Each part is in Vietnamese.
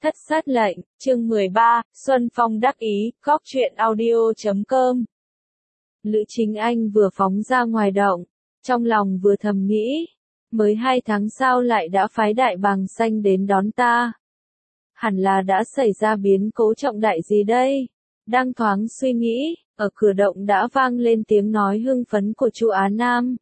Thất sát lệnh, chương 13, Xuân Phong đắc ý, góc truyện audio.com. Lữ Chính Anh vừa phóng ra ngoài động, trong lòng vừa thầm nghĩ, mới 2 tháng sao lại đã phái đại bàng xanh đến đón ta. Hẳn là đã xảy ra biến cố trọng đại gì đây? Đang thoáng suy nghĩ, ở cửa động đã vang lên tiếng nói hưng phấn của Chu Á Nam.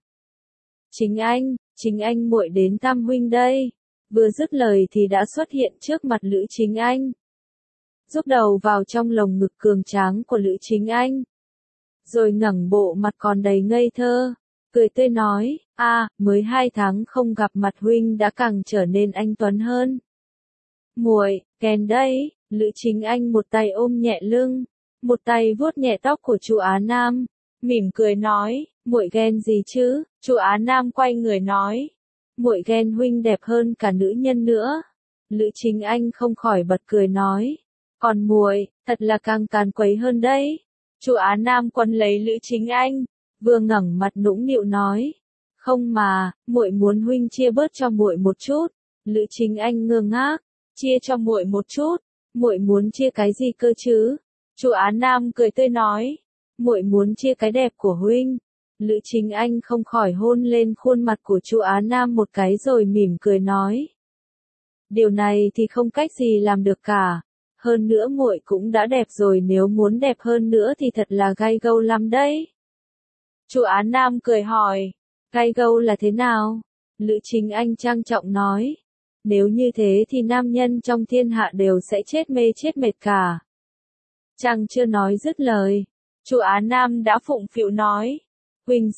Chính Anh muội đến thăm huynh đây. Vừa dứt lời thì đã xuất hiện trước mặt Lữ Chính Anh. Rúc đầu vào trong lồng ngực cường tráng của Lữ Chính Anh. Rồi ngẩng bộ mặt còn đầy ngây thơ, cười tươi nói, mới 2 tháng không gặp mặt huynh đã càng trở nên anh tuấn hơn. Muội, kèn đây, Lữ Chính Anh một tay ôm nhẹ lưng, một tay vuốt nhẹ tóc của Chu Á Nam, mỉm cười nói, muội ghen gì chứ? Chu Á Nam quay người nói, muội ghen huynh đẹp hơn cả nữ nhân nữa. Lữ Chính Anh không khỏi bật cười nói, còn muội, thật là càng càn quấy hơn đấy. Chu Á Nam quấn lấy Lữ Chính Anh, vừa ngẩng mặt nũng nịu nói, không mà, muội muốn huynh chia bớt cho muội một chút. Lữ Chính Anh ngơ ngác, chia cho muội một chút, muội muốn chia cái gì cơ chứ? Chu Á Nam cười tươi nói, muội muốn chia cái đẹp của huynh. Lữ Chính Anh không khỏi hôn lên khuôn mặt của Chu Á Nam một cái rồi mỉm cười nói, điều này thì không cách gì làm được cả. Hơn nữa muội cũng đã đẹp rồi, nếu muốn đẹp hơn nữa thì thật là gay gâu lắm đấy. Chu Á Nam cười hỏi, gay gâu là thế nào? Lữ Chính Anh trang trọng nói, nếu như thế thì nam nhân trong thiên hạ đều sẽ chết mê chết mệt cả. Chàng chưa nói dứt lời, Chu Á Nam đã phụng phịu nói, huynh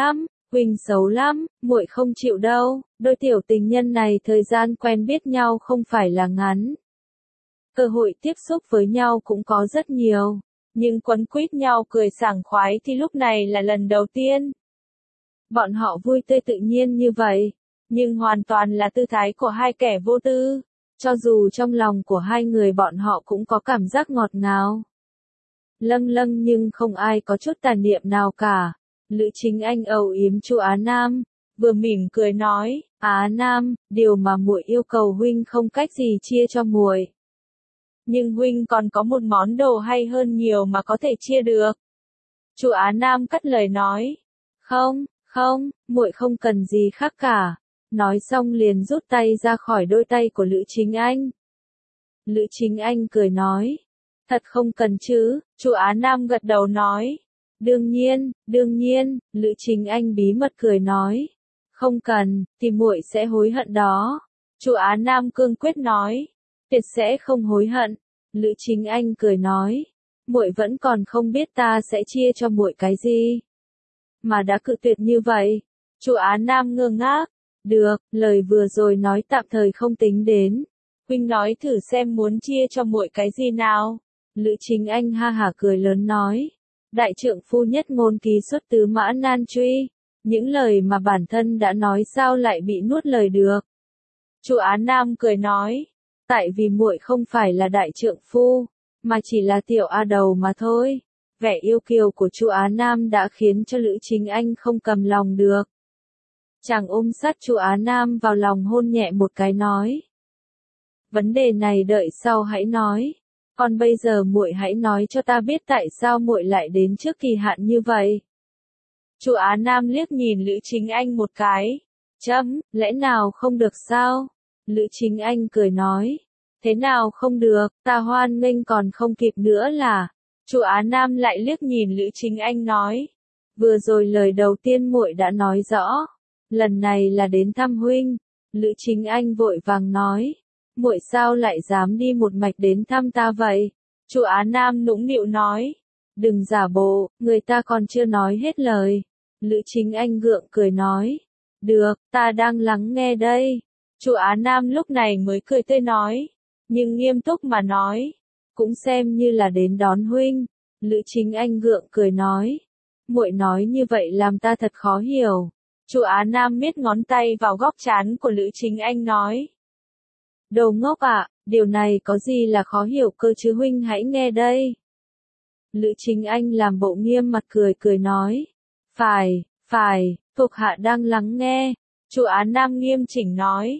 xấu lắm, muội không chịu đâu, đôi tiểu tình nhân này thời gian quen biết nhau không phải là ngắn. Cơ hội tiếp xúc với nhau cũng có rất nhiều, nhưng quấn quýt nhau cười sảng khoái thì lúc này là lần đầu tiên. Bọn họ vui tươi tự nhiên như vậy, nhưng hoàn toàn là tư thái của hai kẻ vô tư, cho dù trong lòng của hai người bọn họ cũng có cảm giác ngọt ngào. Lâng lâng nhưng không ai có chút tà niệm nào cả. Lữ Chính Anh âu yếm Chu Á Nam, vừa mỉm cười nói, Á Nam, điều mà muội yêu cầu huynh không cách gì chia cho muội. Nhưng huynh còn có một món đồ hay hơn nhiều mà có thể chia được. Chu Á Nam cắt lời nói, không, muội không cần gì khác cả. Nói xong liền rút tay ra khỏi đôi tay của Lữ Chính Anh. Lữ Chính Anh cười nói, thật không cần chứ? Chu Á Nam gật đầu nói, đương nhiên, Lữ Chính Anh bí mật cười nói, không cần, thì muội sẽ hối hận đó. Chu Á Nam cương quyết nói, tuyệt sẽ không hối hận. Lữ Chính Anh cười nói, muội vẫn còn không biết ta sẽ chia cho muội cái gì, mà đã cự tuyệt như vậy. Chu Á Nam ngơ ngác, được, lời vừa rồi nói tạm thời không tính đến. Huynh nói thử xem muốn chia cho muội cái gì nào? Lữ Chính Anh ha hả cười lớn nói, đại trượng phu nhất ngôn ký xuất tứ mã nan truy, những lời mà bản thân đã nói sao lại bị nuốt lời được. Chu Á Nam cười nói, tại vì muội không phải là đại trượng phu, mà chỉ là tiểu a đầu mà thôi. Vẻ yêu kiều của Chu Á Nam đã khiến cho Lữ Chính Anh không cầm lòng được. Chàng ôm sát Chu Á Nam vào lòng hôn nhẹ một cái nói, vấn đề này đợi sau hãy nói, còn bây giờ muội hãy nói cho ta biết tại sao muội lại đến trước kỳ hạn như vậy. Chu Á Nam liếc nhìn Lữ Chính Anh một cái, lẽ nào không được sao? Lữ Chính Anh cười nói, thế nào không được, ta hoan nghênh còn không kịp nữa là. Chu Á Nam lại liếc nhìn Lữ Chính Anh nói, vừa rồi lời đầu tiên muội đã nói rõ, lần này là đến thăm huynh. Lữ Chính Anh vội vàng nói, muội sao lại dám đi một mạch đến thăm ta vậy? Chu Á Nam nũng nịu nói, đừng giả bộ, người ta còn chưa nói hết lời. Lữ Chính Anh gượng cười nói, được, ta đang lắng nghe đây. Chu Á Nam lúc này mới cười tươi nói, nhưng nghiêm túc mà nói, cũng xem như là đến đón huynh. Lữ Chính Anh gượng cười nói, muội nói như vậy làm ta thật khó hiểu. Chu Á Nam miết ngón tay vào góc trán của Lữ Chính Anh nói, đồ ngốc ạ, điều này có gì là khó hiểu cơ chứ, huynh hãy nghe đây. Lữ Chính Anh làm bộ nghiêm mặt cười nói, phải, thuộc hạ đang lắng nghe. Chu Á Nam nghiêm chỉnh nói,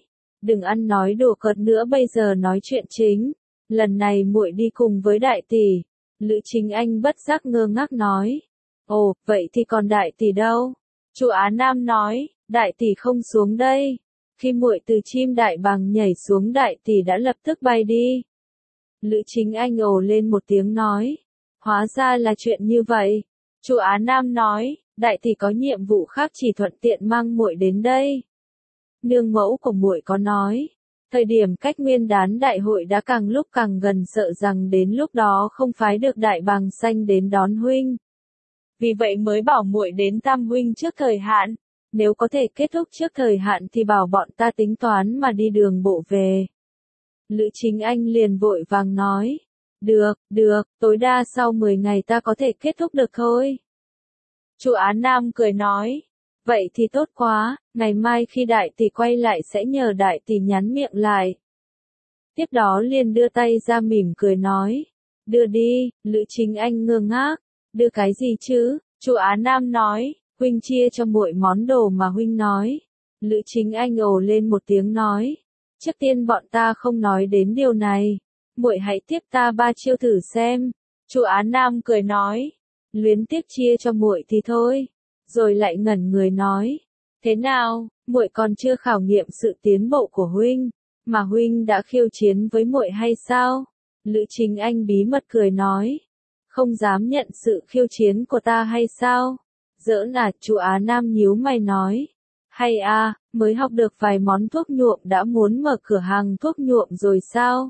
đừng ăn nói đùa cợt nữa, bây giờ nói chuyện chính. Lần này muội đi cùng với đại tỷ. Lữ Chính Anh bất giác ngơ ngác nói. Ồ, vậy thì còn đại tỷ đâu? Chu Á Nam nói, đại tỷ không xuống đây. Khi muội từ chim đại bàng nhảy xuống, đại tỷ đã lập tức bay đi. Lữ Chính Anh ồ lên một tiếng nói. Hóa ra là chuyện như vậy. Chu Á Nam nói, đại tỷ có nhiệm vụ khác, chỉ thuận tiện mang muội đến đây. Nương mẫu của muội có nói, thời điểm cách Nguyên Đán đại hội đã càng lúc càng gần, sợ rằng đến lúc đó không phái được đại bàng xanh đến đón huynh. Vì vậy mới bảo muội đến thăm huynh trước thời hạn. Nếu có thể kết thúc trước thời hạn thì bảo bọn ta tính toán mà đi đường bộ về. Lữ Chính Anh liền vội vàng nói. Được, tối đa sau 10 ngày ta có thể kết thúc được thôi. Chu Á Nam cười nói. Vậy thì tốt quá, ngày mai khi đại tỷ quay lại sẽ nhờ đại tỷ nhắn miệng lại. Tiếp đó liền đưa tay ra mỉm cười nói. Đưa đi. Lữ Chính Anh ngơ ngác. Đưa cái gì chứ? Chu Á Nam nói. Huynh chia cho muội món đồ mà huynh nói. Lữ Chính Anh ồ lên một tiếng nói. Trước tiên bọn ta không nói đến điều này. Muội hãy tiếp ta 3 chiêu thử xem. Chu Á Nam cười nói. Luyến tiếc chia cho muội thì thôi. Rồi lại ngẩn người nói. Thế nào, muội còn chưa khảo nghiệm sự tiến bộ của huynh, mà huynh đã khiêu chiến với muội hay sao? Lữ Chính Anh bí mật cười nói. Không dám nhận sự khiêu chiến của ta hay sao? Giỡn à? Chu Á Nam nhíu mày nói. Hay à, mới học được vài món thuốc nhuộm đã muốn mở cửa hàng thuốc nhuộm rồi sao?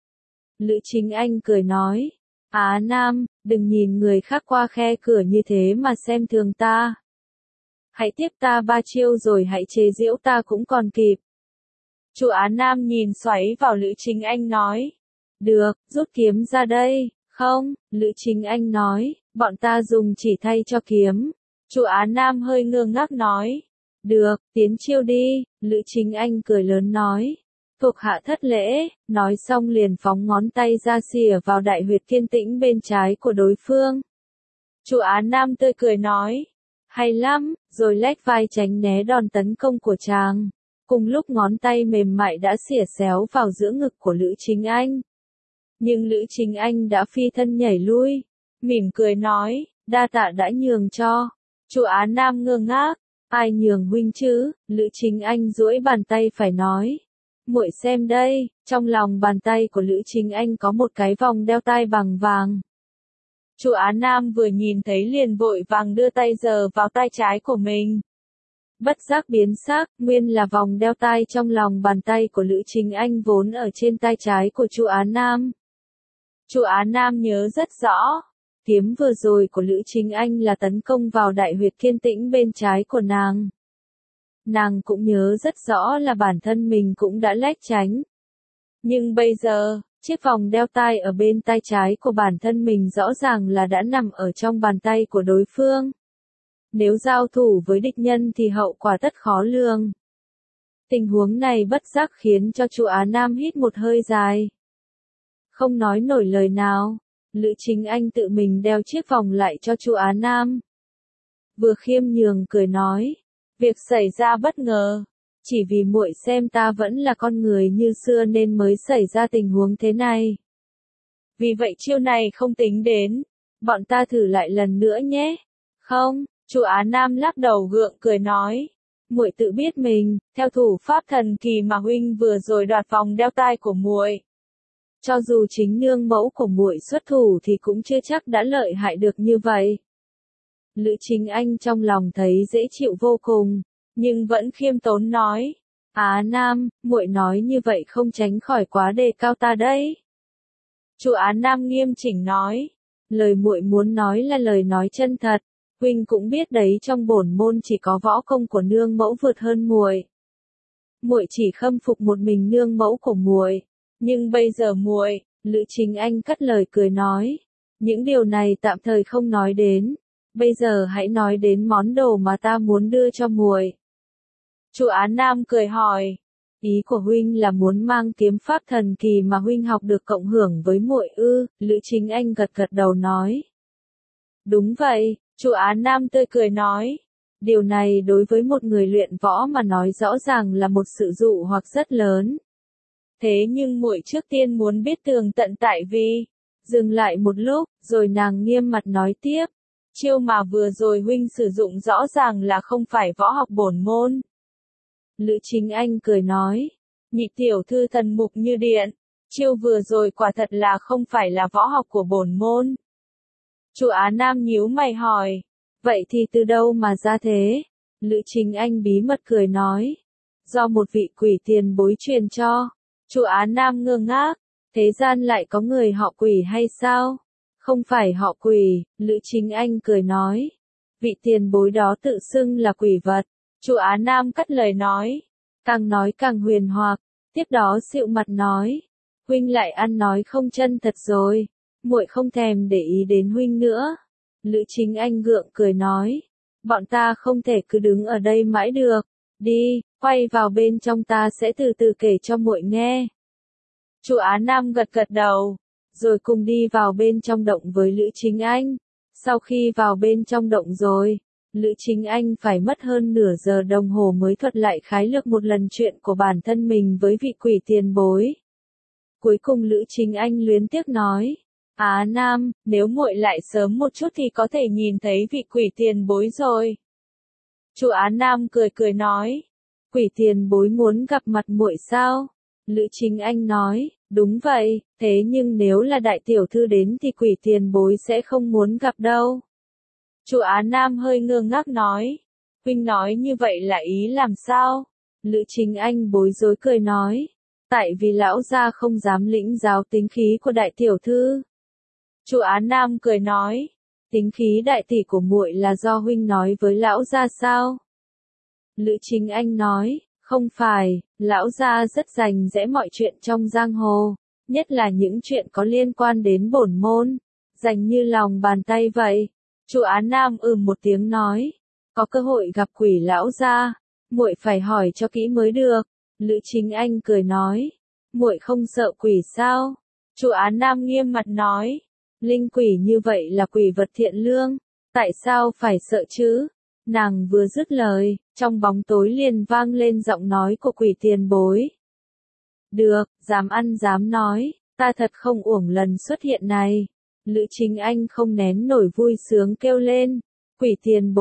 Lữ Chính Anh cười nói. Á Nam, đừng nhìn người khác qua khe cửa như thế mà xem thường ta. Hãy tiếp ta 3 chiêu rồi hãy chế giễu ta cũng còn kịp. Chu Á Nam nhìn xoáy vào Lữ Chính Anh nói. Được, rút kiếm ra đây. Không, Lữ Chính Anh nói, bọn ta dùng chỉ thay cho kiếm. Chu Á Nam hơi ngơ ngác nói. Được, tiến chiêu đi. Lữ Chính Anh cười lớn nói. Thuộc hạ thất lễ. Nói xong liền phóng ngón tay ra xìa vào đại huyệt thiên tĩnh bên trái của đối phương. Chu Á Nam tươi cười nói. Hay lắm, rồi lách vai tránh né đòn tấn công của chàng. Cùng lúc ngón tay mềm mại đã xỉa xéo vào giữa ngực của Lữ Chính Anh. Nhưng Lữ Chính Anh đã phi thân nhảy lui, mỉm cười nói, đa tạ đã nhường cho. Chu Á Nam ngơ ngác, ai nhường huynh chứ? Lữ Chính Anh duỗi bàn tay phải nói. Muội xem đây, trong lòng bàn tay của Lữ Chính Anh có một cái vòng đeo tai bằng vàng. Chu Á Nam vừa nhìn thấy liền vội vàng đưa tay giở vào tai trái của mình. Bất giác biến sắc, nguyên là vòng đeo tai trong lòng bàn tay của Lữ Chính Anh vốn ở trên tai trái của Chu Á Nam. Chu Á Nam nhớ rất rõ, kiếm vừa rồi của Lữ Chính Anh là tấn công vào đại huyệt thiên tĩnh bên trái của nàng. Nàng cũng nhớ rất rõ là bản thân mình cũng đã lách tránh. Nhưng bây giờ, chiếc vòng đeo tai ở bên tai trái của bản thân mình rõ ràng là đã nằm ở trong bàn tay của đối phương. Nếu giao thủ với địch nhân thì hậu quả tất khó lường. Tình huống này bất giác khiến cho Chu Á Nam hít một hơi dài. Không nói nổi lời nào, Lữ Chính Anh tự mình đeo chiếc vòng lại cho Chu Á Nam. Vừa khiêm nhường cười nói, việc xảy ra bất ngờ, chỉ vì muội xem ta vẫn là con người như xưa nên mới xảy ra tình huống thế này. Vì vậy chiêu này không tính đến, bọn ta thử lại lần nữa nhé. Không, Chu Á Nam lắc đầu gượng cười nói, muội tự biết mình, theo thủ pháp thần kỳ mà huynh vừa rồi đoạt vòng đeo tai của muội. Cho dù chính nương mẫu của muội xuất thủ thì cũng chưa chắc đã lợi hại được như vậy. Lữ Chính Anh trong lòng thấy dễ chịu vô cùng, nhưng vẫn khiêm tốn nói, Á Nam, muội nói như vậy không tránh khỏi quá đề cao ta đấy. Chu Á Nam nghiêm chỉnh nói, lời muội muốn nói là lời nói chân thật, huynh cũng biết đấy, trong bổn môn chỉ có võ công của nương mẫu vượt hơn muội. Muội chỉ khâm phục một mình nương mẫu của muội, nhưng bây giờ muội, Lữ Chính Anh cất lời cười nói, những điều này tạm thời không nói đến, bây giờ hãy nói đến món đồ mà ta muốn đưa cho muội. Chu Á Nam cười hỏi, ý của huynh là muốn mang kiếm pháp thần kỳ mà huynh học được cộng hưởng với muội ư? Lữ Chính Anh gật gật đầu nói. Đúng vậy, Chu Á Nam tươi cười nói. Điều này đối với một người luyện võ mà nói rõ ràng là một sự dụ hoặc rất lớn. Thế nhưng muội trước tiên muốn biết tường tận tại vì, dừng lại một lúc, rồi nàng nghiêm mặt nói tiếp, chiêu mà vừa rồi huynh sử dụng rõ ràng là không phải võ học bổn môn. Lữ Chính Anh cười nói, nhị tiểu thư thần mục như điện, chiêu vừa rồi quả thật là không phải là võ học của bổn môn. Chu Á Nam nhíu mày hỏi, vậy thì từ đâu mà ra thế? Lữ Chính Anh bí mật cười nói, do một vị quỷ tiền bối truyền cho. Chu Á Nam ngơ ngác, thế gian lại có người họ Quỷ hay sao? Không phải họ Quỷ, Lữ Chính Anh cười nói, vị tiền bối đó tự xưng là quỷ vật. Chu Á Nam cắt lời nói càng huyền hoặc, tiếp đó xịu mặt nói, huynh lại ăn nói không chân thật rồi, muội không thèm để ý đến huynh nữa. Lữ Chính Anh gượng cười nói, bọn ta không thể cứ đứng ở đây mãi được, đi, quay vào bên trong ta sẽ từ từ kể cho muội nghe. Chu Á Nam gật gật đầu, rồi cùng đi vào bên trong động với Lữ Chính Anh. Sau khi vào bên trong động rồi, Lữ Chính Anh phải mất hơn nửa giờ đồng hồ mới thuật lại khái lược một lần chuyện của bản thân mình với vị quỷ tiền bối. Cuối cùng Lữ Chính Anh luyến tiếc nói, Á Nam, nếu muội lại sớm một chút thì có thể nhìn thấy vị quỷ tiền bối rồi. Chu Á Nam cười cười nói, quỷ tiền bối muốn gặp mặt muội sao? Lữ Chính Anh nói, đúng vậy, thế nhưng nếu là đại tiểu thư đến thì quỷ tiền bối sẽ không muốn gặp đâu. Chu Á Nam hơi ngơ ngác nói, huynh nói như vậy là ý làm sao? Lữ Chính Anh bối rối cười nói, tại vì lão gia không dám lĩnh giáo tính khí của đại tiểu thư. Chu Á Nam cười nói, tính khí đại tỷ của muội là do huynh nói với lão gia sao? Lữ Chính Anh nói, không phải, lão gia rất rành rẽ mọi chuyện trong giang hồ, nhất là những chuyện có liên quan đến bổn môn, rành như lòng bàn tay vậy. Chu Á Nam một tiếng nói, có cơ hội gặp quỷ lão gia, muội phải hỏi cho kỹ mới được. Lữ Chính Anh cười nói, muội không sợ quỷ sao? Chu Á Nam nghiêm mặt nói, linh quỷ như vậy là quỷ vật thiện lương, tại sao phải sợ chứ? Nàng vừa dứt lời, trong bóng tối liền vang lên giọng nói của quỷ tiền bối. Được, dám ăn dám nói, ta thật không uổng lần xuất hiện này. Lữ Chính Anh không nén nổi vui sướng kêu lên, quỷ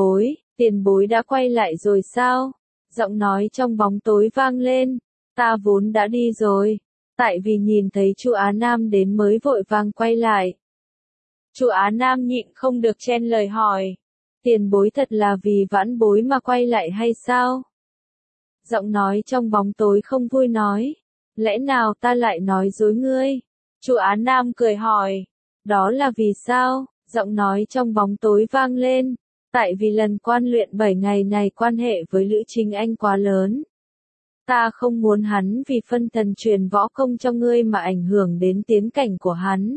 tiền bối đã quay lại rồi sao? Giọng nói trong bóng tối vang lên, ta vốn đã đi rồi, tại vì nhìn thấy Chu Á Nam đến mới vội vàng quay lại. Chu Á Nam nhịn không được chen lời hỏi, tiền bối thật là vì vãn bối mà quay lại hay sao? Giọng nói trong bóng tối không vui nói, lẽ nào ta lại nói dối ngươi? Chu Á Nam cười hỏi, đó là vì sao? Giọng nói trong bóng tối vang lên, tại vì lần quan luyện 7 ngày này quan hệ với Lữ Chính Anh quá lớn. Ta không muốn hắn vì phân thần truyền võ công cho ngươi mà ảnh hưởng đến tiến cảnh của hắn.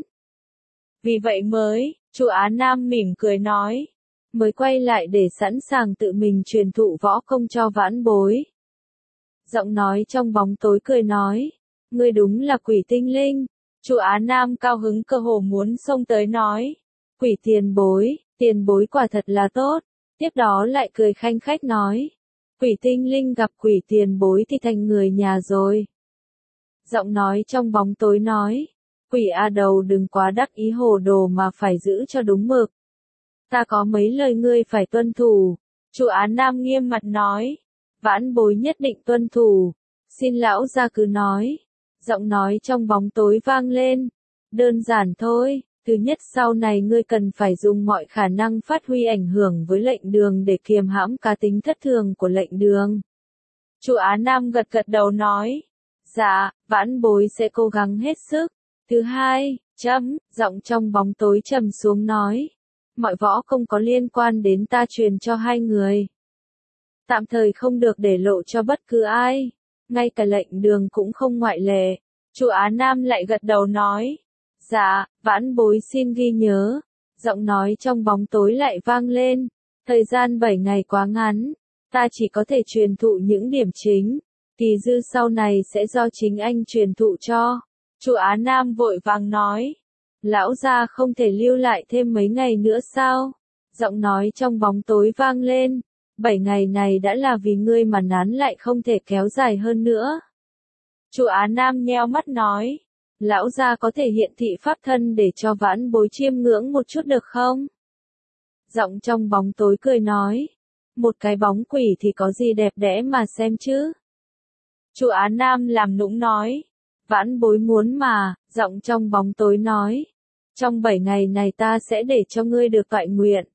Vì vậy Chu Á Nam mỉm cười nói, mới quay lại để sẵn sàng tự mình truyền thụ võ công cho vãn bối. Giọng nói trong bóng tối cười nói, ngươi đúng là quỷ tinh linh. Chu Á Nam cao hứng cơ hồ muốn xông tới nói, quỷ tiền bối quả thật là tốt. Tiếp đó lại cười khanh khách nói, quỷ tinh linh gặp quỷ tiền bối thì thành người nhà rồi. Giọng nói trong bóng tối nói, quỷ A Đầu đừng quá đắc ý hồ đồ mà phải giữ cho đúng mực. Ta có mấy lời ngươi phải tuân thủ. Chu Á Nam nghiêm mặt nói, vãn bối nhất định tuân thủ. Xin lão gia cứ nói. Giọng nói trong bóng tối vang lên, đơn giản thôi. Thứ nhất, sau này ngươi cần phải dùng mọi khả năng phát huy ảnh hưởng với lệnh đường để kiềm hãm cá tính thất thường của lệnh đường. Chu Á Nam gật gật đầu nói, dạ, vãn bối sẽ cố gắng hết sức. Thứ hai, giọng trong bóng tối trầm xuống nói, mọi võ công có liên quan đến ta truyền cho hai người. Tạm thời không được để lộ cho bất cứ ai, ngay cả lệnh đường cũng không ngoại lệ. Chu Á Nam lại gật đầu nói, dạ, vãn bối xin ghi nhớ. Giọng nói trong bóng tối lại vang lên, thời gian 7 ngày quá ngắn, ta chỉ có thể truyền thụ những điểm chính, kỳ dư sau này sẽ do chính anh truyền thụ cho. Chu Á Nam vội vàng nói, lão gia không thể lưu lại thêm mấy ngày nữa sao? Giọng nói trong bóng tối vang lên, 7 ngày này đã là vì ngươi mà nán lại không thể kéo dài hơn nữa. Chu Á Nam nheo mắt nói. Lão gia có thể hiện thị pháp thân để cho vãn bối chiêm ngưỡng một chút được không? Giọng trong bóng tối cười nói. Một cái bóng quỷ thì có gì đẹp đẽ mà xem chứ? Chu Á Nam làm nũng nói. Vãn bối muốn mà, giọng trong bóng tối nói. Trong 7 ngày này ta sẽ để cho ngươi được toại nguyện.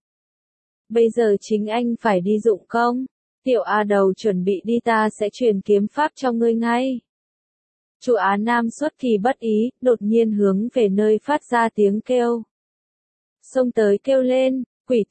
Bây giờ chính anh phải đi dụng công. Tiểu A Đầu chuẩn bị đi, ta sẽ truyền kiếm pháp cho ngươi ngay. Chu Á Nam xuất kỳ bất ý, đột nhiên hướng về nơi phát ra tiếng kêu. Xông tới kêu lên, quỷ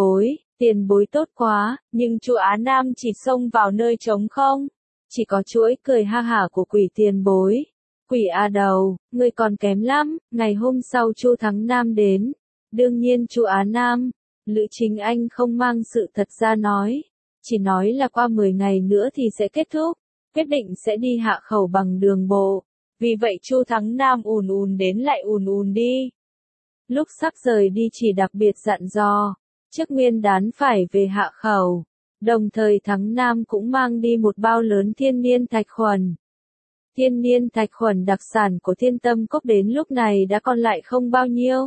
tiền bối tốt quá, nhưng Chu Á Nam chỉ xông vào nơi trống không. Chỉ có chuỗi cười ha hả của quỷ tiền bối. Quỷ A Đầu, ngươi còn kém lắm. Ngày hôm sau Chu Thắng Nam đến. Đương nhiên Chu Á Nam, Lữ Chính Anh không mang sự thật ra nói. Chỉ nói là qua 10 ngày nữa thì sẽ kết thúc. Quyết định sẽ đi hạ khẩu bằng đường bộ. Vì vậy Chu Thắng Nam ùn ùn đến lại ùn ùn đi. Lúc sắp rời đi chỉ đặc biệt dặn dò. Trước Nguyên Đán phải về hạ khẩu. Đồng thời Thắng Nam cũng mang đi một bao lớn thiên niên thạch khuẩn. Thiên niên thạch khuẩn đặc sản của Thiên Tâm Cốc đến lúc này đã còn lại không bao nhiêu.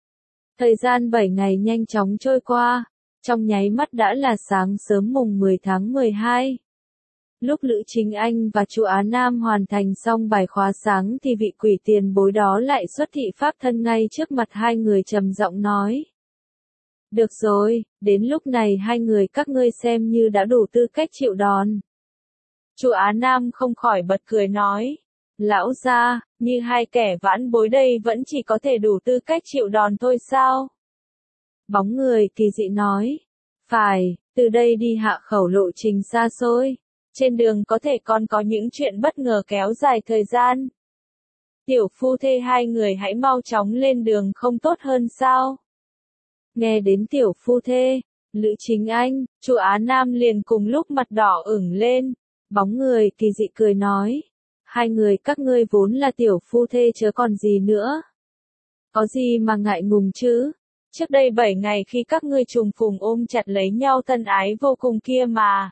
Thời gian 7 ngày nhanh chóng trôi qua, trong nháy mắt đã là sáng sớm mùng 10 tháng 12. Lúc Lữ Chính Anh và Chu Á Nam hoàn thành xong bài khóa sáng thì vị quỷ tiền bối đó lại xuất thị pháp thân ngay trước mặt hai người trầm giọng nói. Được rồi, đến lúc này hai người các ngươi xem như đã đủ tư cách chịu đòn. Chu Á Nam không khỏi bật cười nói. Lão gia, như hai kẻ vãn bối đây vẫn chỉ có thể đủ tư cách chịu đòn thôi sao? Bóng người kỳ dị nói. Phải, từ đây đi hạ khẩu lộ trình xa xôi. Trên đường có thể còn có những chuyện bất ngờ kéo dài thời gian. Tiểu phu thê hai người hãy mau chóng lên đường không tốt hơn sao? Nghe đến tiểu phu thê, Lữ Chính Anh, Chu Á Nam liền cùng lúc mặt đỏ ửng lên. Bóng người kỳ dị cười nói. Hai người các ngươi vốn là tiểu phu thê chớ còn gì nữa. Có gì mà ngại ngùng chứ? Trước đây 7 ngày khi các ngươi trùng phùng ôm chặt lấy nhau thân ái vô cùng kia mà.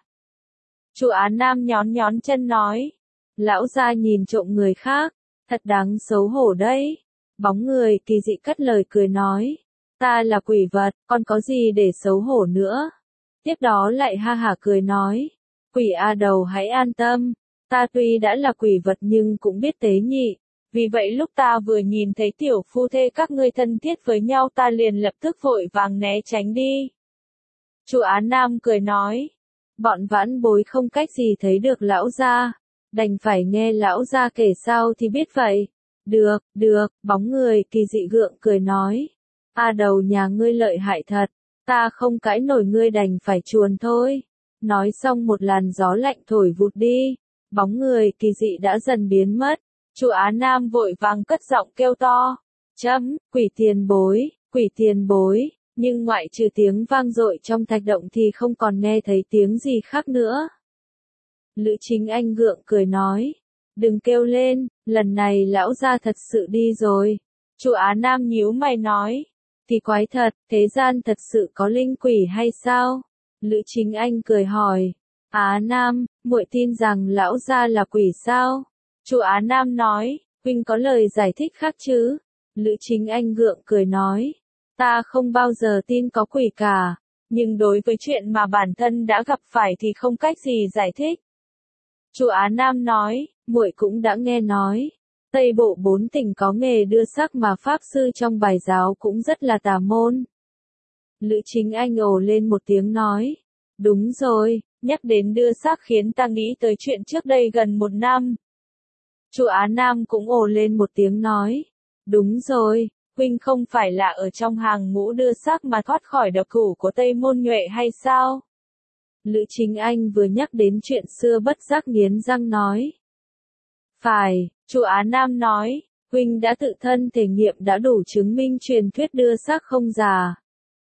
Chu Á Nam nhón nhón chân nói. Lão gia nhìn trộm người khác, thật đáng xấu hổ đấy. Bóng người kỳ dị cất lời cười nói. Ta là quỷ vật, còn có gì để xấu hổ nữa? Tiếp đó lại ha hả cười nói. Quỷ A Đầu hãy an tâm, ta tuy đã là quỷ vật nhưng cũng biết tế nhị. Vì vậy lúc ta vừa nhìn thấy tiểu phu thê các ngươi thân thiết với nhau ta liền lập tức vội vàng né tránh đi. Chu Á Nam cười nói. Bọn vãn bối không cách gì thấy được lão gia, đành phải nghe lão gia kể sau thì biết vậy. Được, bóng người kỳ dị gượng cười nói. A Đầu nhà ngươi lợi hại thật, ta không cãi nổi ngươi đành phải chuồn thôi. Nói xong một làn gió lạnh thổi vụt đi, bóng người kỳ dị đã dần biến mất. Chu Á Nam vội vàng cất giọng kêu to. Quỷ tiền bối, nhưng ngoại trừ tiếng vang dội trong thạch động thì không còn nghe thấy tiếng gì khác nữa. Lữ Chính Anh gượng cười nói. Đừng kêu lên, lần này lão gia thật sự đi rồi. Chu Á Nam nhíu mày nói. Thì quái thật, thế gian thật sự có linh quỷ hay sao? Lữ Chính Anh cười hỏi. Á Nam, muội tin rằng lão gia là quỷ sao? Chu Á Nam nói, huynh có lời giải thích khác chứ? Lữ Chính Anh gượng cười nói. Ta không bao giờ tin có quỷ cả, nhưng đối với chuyện mà bản thân đã gặp phải thì không cách gì giải thích. Chu Á Nam nói, muội cũng đã nghe nói. Tây Bộ 4 tỉnh có nghề đưa xác mà pháp sư trong bài giáo cũng rất là tà môn. Lữ Chính Anh ồ lên một tiếng nói. Đúng rồi, nhắc đến đưa xác khiến ta nghĩ tới chuyện trước đây gần 1 năm. Chu Á Nam cũng ồ lên một tiếng nói. Đúng rồi, huynh không phải là ở trong hàng ngũ đưa xác mà thoát khỏi độc thủ của Tây Môn Nhuệ hay sao? Lữ Chính Anh vừa nhắc đến chuyện xưa bất giác nghiến răng nói. Phải, Chu Á Nam nói, huynh đã tự thân thể nghiệm đã đủ chứng minh truyền thuyết đưa xác không già.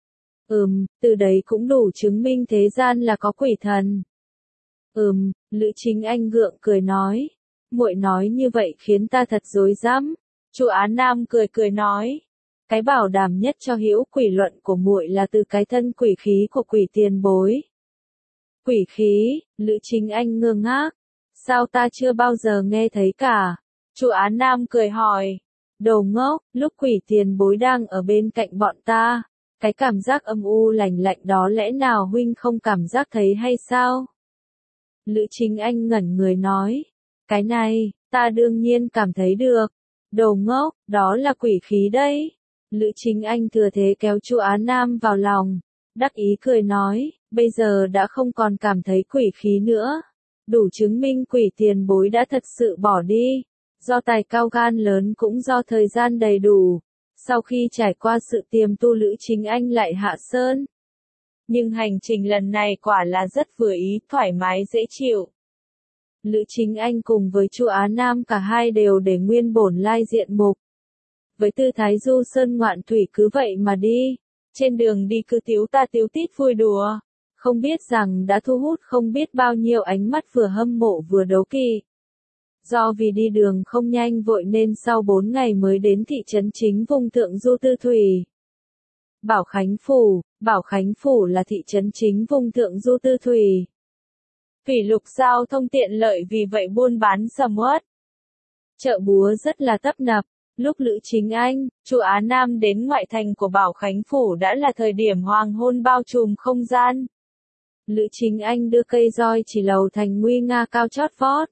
Từ đấy cũng đủ chứng minh thế gian là có quỷ thần. Lữ Chính Anh gượng cười nói. Muội nói như vậy khiến ta thật rối rắm. Chu Á Nam cười nói. Cái bảo đảm nhất cho hữu quỷ luận của muội là từ cái thân quỷ khí của quỷ tiền bối. Quỷ khí, Lữ Chính Anh ngơ ngác. Sao ta chưa bao giờ nghe thấy cả? Chu Á Nam cười hỏi. Đồ ngốc, lúc quỷ tiền bối đang ở bên cạnh bọn ta, cái cảm giác âm u lạnh lạnh đó lẽ nào huynh không cảm giác thấy hay sao? Lữ Chính Anh ngẩn người nói. Cái này, ta đương nhiên cảm thấy được. Đồ ngốc, đó là quỷ khí đấy. Lữ Chính Anh thừa thế kéo Chu Á Nam vào lòng. Đắc ý cười nói, bây giờ đã không còn cảm thấy quỷ khí nữa. Đủ chứng minh quỷ tiền bối đã thật sự bỏ đi. Do tài cao gan lớn cũng do thời gian đầy đủ. Sau khi trải qua sự tiềm tu Lữ Chính Anh lại hạ sơn. Nhưng hành trình lần này quả là rất vừa ý, thoải mái dễ chịu. Lữ Chính Anh cùng với Chu Á Nam cả hai đều để nguyên bổn lai diện mục. Với tư thái du sơn ngoạn thủy cứ vậy mà đi. Trên đường đi cứ tíu ta tíu tít vui đùa. Không biết rằng đã thu hút không biết bao nhiêu ánh mắt vừa hâm mộ vừa đố kỵ. Do vì đi đường không nhanh vội nên sau 4 ngày mới đến thị trấn chính vùng Thượng Du Tư Thủy. Bảo Khánh Phủ là thị trấn chính vùng Thượng Du Tư Thủy. Thủy lục giao thông tiện lợi vì vậy buôn bán sầm uất. Chợ búa rất là tấp nập. Lúc Lữ Chính Anh, Chu Á Nam đến ngoại thành của Bảo Khánh Phủ đã là thời điểm hoàng hôn bao trùm không gian. Lữ Chính Anh đưa cây roi chỉ lầu thành nguy nga cao chót vót.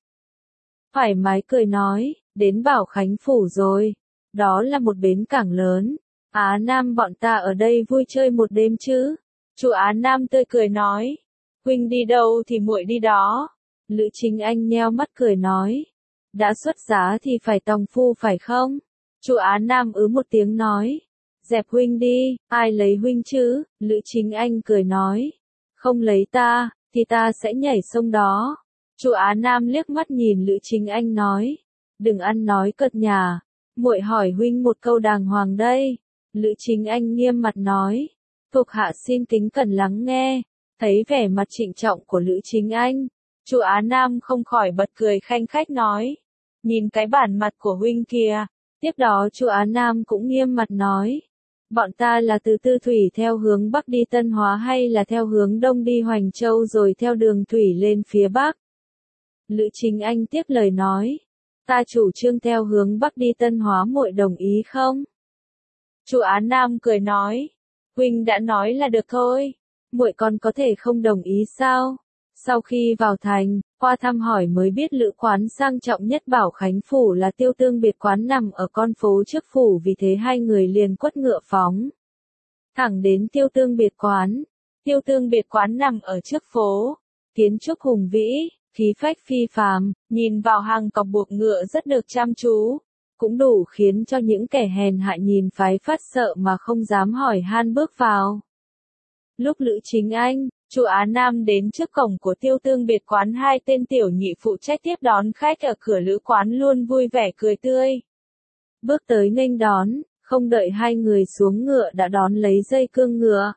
Thoải mái cười nói, đến Bảo Khánh Phủ rồi. Đó là một bến cảng lớn. Á Nam bọn ta ở đây vui chơi một đêm chứ? Chu Á Nam tươi cười nói. Huynh đi đâu thì muội đi đó. Lữ Chính Anh nheo mắt cười nói. Đã xuất giá thì phải tòng phu phải không? Chu Á Nam một tiếng nói. Dẹp huynh đi, ai lấy huynh chứ? Lữ Chính Anh cười nói. Không lấy ta, thì ta sẽ nhảy sông đó. Chu Á Nam liếc mắt nhìn Lữ Chính Anh nói. Đừng ăn nói cợt nhả. Muội hỏi huynh một câu đàng hoàng đây. Lữ Chính Anh nghiêm mặt nói. Thuộc hạ xin kính cẩn lắng nghe. Thấy vẻ mặt trịnh trọng của Lữ Chính Anh. Chu Á Nam không khỏi bật cười khanh khách nói. Nhìn cái bản mặt của huynh kìa. Tiếp đó Chu Á Nam cũng nghiêm mặt nói. Bọn ta là từ Tư Thủy theo hướng Bắc đi Tân Hóa hay là theo hướng Đông đi Hoành Châu rồi theo đường Thủy lên phía Bắc? Lữ Chính Anh tiếp lời nói. Ta chủ trương theo hướng Bắc đi Tân Hóa muội đồng ý không? Chu Á Nam cười nói. Huynh đã nói là được thôi. Muội còn có thể không đồng ý sao? Sau khi vào thành, qua thăm hỏi mới biết lữ quán sang trọng nhất Bảo Khánh Phủ là Tiêu Tương Biệt Quán nằm ở con phố trước phủ, vì thế hai người liền quất ngựa phóng thẳng đến Tiêu Tương Biệt Quán. Tiêu Tương Biệt Quán nằm ở trước phố. Kiến trúc hùng vĩ, khí phách phi phàm, nhìn vào hàng cọc buộc ngựa rất được chăm chú. Cũng đủ khiến cho những kẻ hèn hạ nhìn phái phát sợ mà không dám hỏi han bước vào. Lúc Lữ Chính Anh, Chu Á Nam đến trước cổng của Tiêu Tương Biệt Quán, hai tên tiểu nhị phụ trách tiếp đón khách ở cửa lữ quán luôn vui vẻ cười tươi. Bước tới nghênh đón, không đợi hai người xuống ngựa đã đón lấy dây cương ngựa.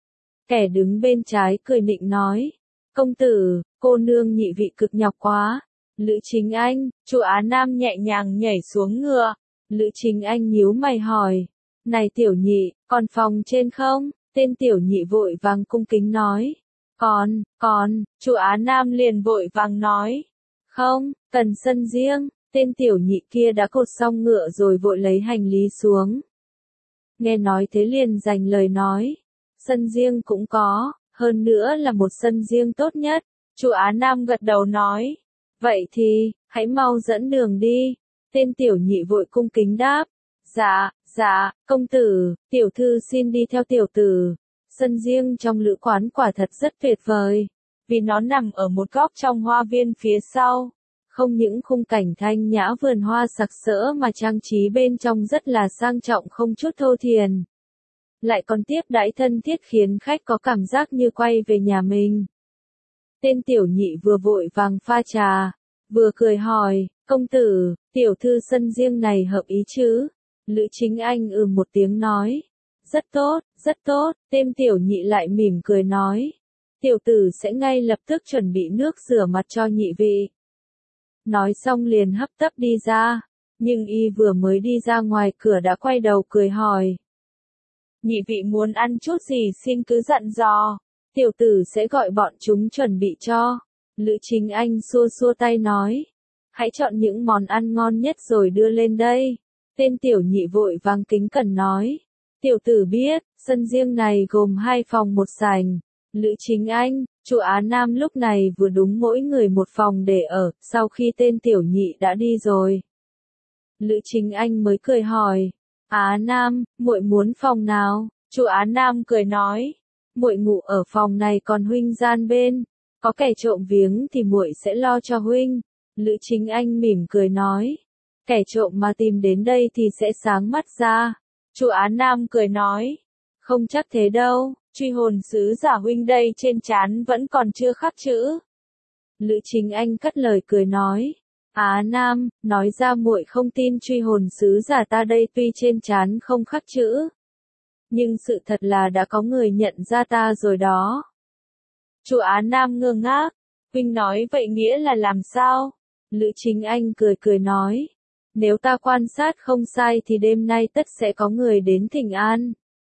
Kẻ đứng bên trái cười nịnh nói. Công tử, cô nương nhị vị cực nhọc quá. Lữ Chính Anh, Chu Á Nam nhẹ nhàng nhảy xuống ngựa. Lữ Chính Anh nhíu mày hỏi. Này tiểu nhị, còn phòng trên không? Tên tiểu nhị vội vàng cung kính nói. Còn, Chu Á Nam liền vội vàng nói. Không, cần sân riêng. Tên tiểu nhị kia đã cột xong ngựa rồi vội lấy hành lý xuống. Nghe nói thế liền dành lời nói. Sân riêng cũng có, hơn nữa là một sân riêng tốt nhất. Chu Á Nam gật đầu nói. Vậy thì, hãy mau dẫn đường đi. Tên tiểu nhị vội cung kính đáp. Dạ, công tử, tiểu thư xin đi theo tiểu tử. Sân riêng trong lữ quán quả thật rất tuyệt vời. Vì nó nằm ở một góc trong hoa viên phía sau. Không những khung cảnh thanh nhã vườn hoa sặc sỡ mà trang trí bên trong rất là sang trọng không chút thô thiền. Lại còn tiếp đãi thân thiết khiến khách có cảm giác như quay về nhà mình. Tên tiểu nhị vừa vội vàng pha trà, vừa cười hỏi, công tử, tiểu thư sân riêng này hợp ý chứ? Lữ Chính Anh một tiếng nói. Rất tốt, tên tiểu nhị lại mỉm cười nói. Tiểu tử sẽ ngay lập tức chuẩn bị nước rửa mặt cho nhị vị. Nói xong liền hấp tấp đi ra, nhưng y vừa mới đi ra ngoài cửa đã quay đầu cười hỏi. Nhị vị muốn ăn chút gì xin cứ dặn dò. Tiểu tử sẽ gọi bọn chúng chuẩn bị cho. Lữ Chính Anh xua xua tay nói. Hãy chọn những món ăn ngon nhất rồi đưa lên đây. Tên tiểu nhị vội vàng kính cẩn nói. Tiểu tử biết, sân riêng này gồm 2 phòng 1 sảnh. Lữ Chính Anh, chu Á Nam lúc này vừa đúng mỗi người 1 phòng để ở, sau khi tên tiểu nhị đã đi rồi. Lữ Chính Anh mới cười hỏi. Á Nam, muội muốn phòng nào? Chu Á Nam cười nói. Muội ngủ ở phòng này còn huynh gian bên. Có kẻ trộm viếng thì muội sẽ lo cho huynh. Lữ Chính Anh mỉm cười nói. Kẻ trộm mà tìm đến đây thì sẽ sáng mắt ra. Chu Á Nam cười nói. Không chắc thế đâu, truy hồn sứ giả huynh đây trên trán vẫn còn chưa khắc chữ. Lữ Chính Anh cất lời cười nói. Á Nam, nói ra muội không tin truy hồn sứ giả ta đây tuy trên trán không khắc chữ. Nhưng sự thật là đã có người nhận ra ta rồi đó. Chu Á Nam ngơ ngác. Huynh nói vậy nghĩa là làm sao? Lữ Chính Anh cười cười nói. Nếu ta quan sát không sai thì đêm nay tất sẽ có người đến thỉnh an.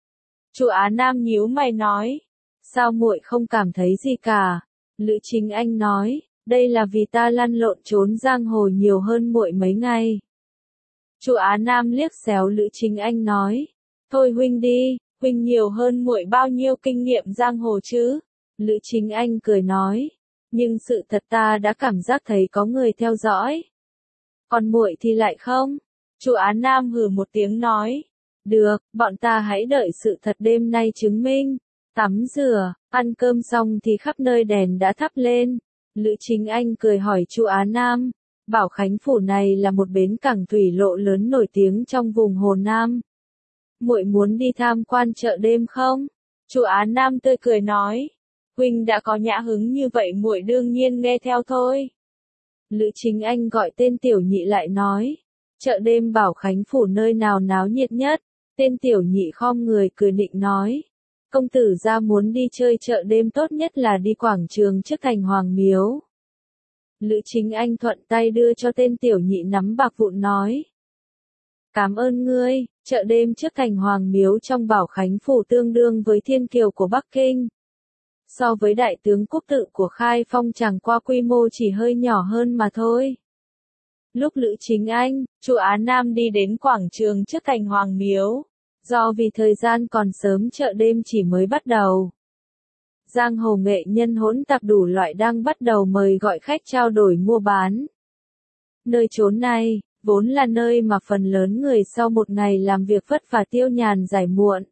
Chu Á Nam nhíu mày nói. Sao muội không cảm thấy gì cả? Lữ Chính Anh nói. Đây là vì ta lăn lộn trốn giang hồ nhiều hơn muội mấy ngày. Chu Á Nam liếc xéo Lữ Chính Anh nói. Thôi huynh đi, huynh nhiều hơn muội bao nhiêu kinh nghiệm giang hồ chứ? Lữ Chính Anh cười nói. Nhưng sự thật ta đã cảm giác thấy có người theo dõi. Còn muội thì lại không? Chu Á Nam hừ một tiếng nói. Được, bọn ta hãy đợi sự thật đêm nay chứng minh. Tắm rửa, ăn cơm xong thì khắp nơi đèn đã thắp lên. Lữ Chính Anh cười hỏi chu Á Nam. Bảo Khánh Phủ này là một bến cảng thủy lộ lớn nổi tiếng trong vùng Hồ Nam. Muội muốn đi tham quan chợ đêm không? Chu Á Nam tươi cười nói. Huynh đã có nhã hứng như vậy muội đương nhiên nghe theo thôi. Lữ Chính Anh gọi tên tiểu nhị lại nói. Chợ đêm Bảo Khánh Phủ nơi nào náo nhiệt nhất? Tên tiểu nhị khom người cười nịnh nói. Công tử gia muốn đi chơi chợ đêm tốt nhất là đi quảng trường trước thành Hoàng Miếu. Lữ Chính Anh thuận tay đưa cho tên tiểu nhị nắm bạc vụn nói. Cảm ơn ngươi, chợ đêm trước thành Hoàng Miếu trong Bảo Khánh Phủ tương đương với Thiên Kiều của Bắc Kinh. So với đại tướng Cúc Tự của Khai Phong chẳng qua quy mô chỉ hơi nhỏ hơn mà thôi. Lúc Lữ Chính Anh, chu Á Nam đi đến quảng trường trước thành Hoàng Miếu. Do vì thời gian còn sớm chợ đêm chỉ mới bắt đầu. Giang hồ nghệ nhân hỗn tạp đủ loại đang bắt đầu mời gọi khách trao đổi mua bán. Nơi chốn này, vốn là nơi mà phần lớn người sau một ngày làm việc vất vả tiêu nhàn giải muộn.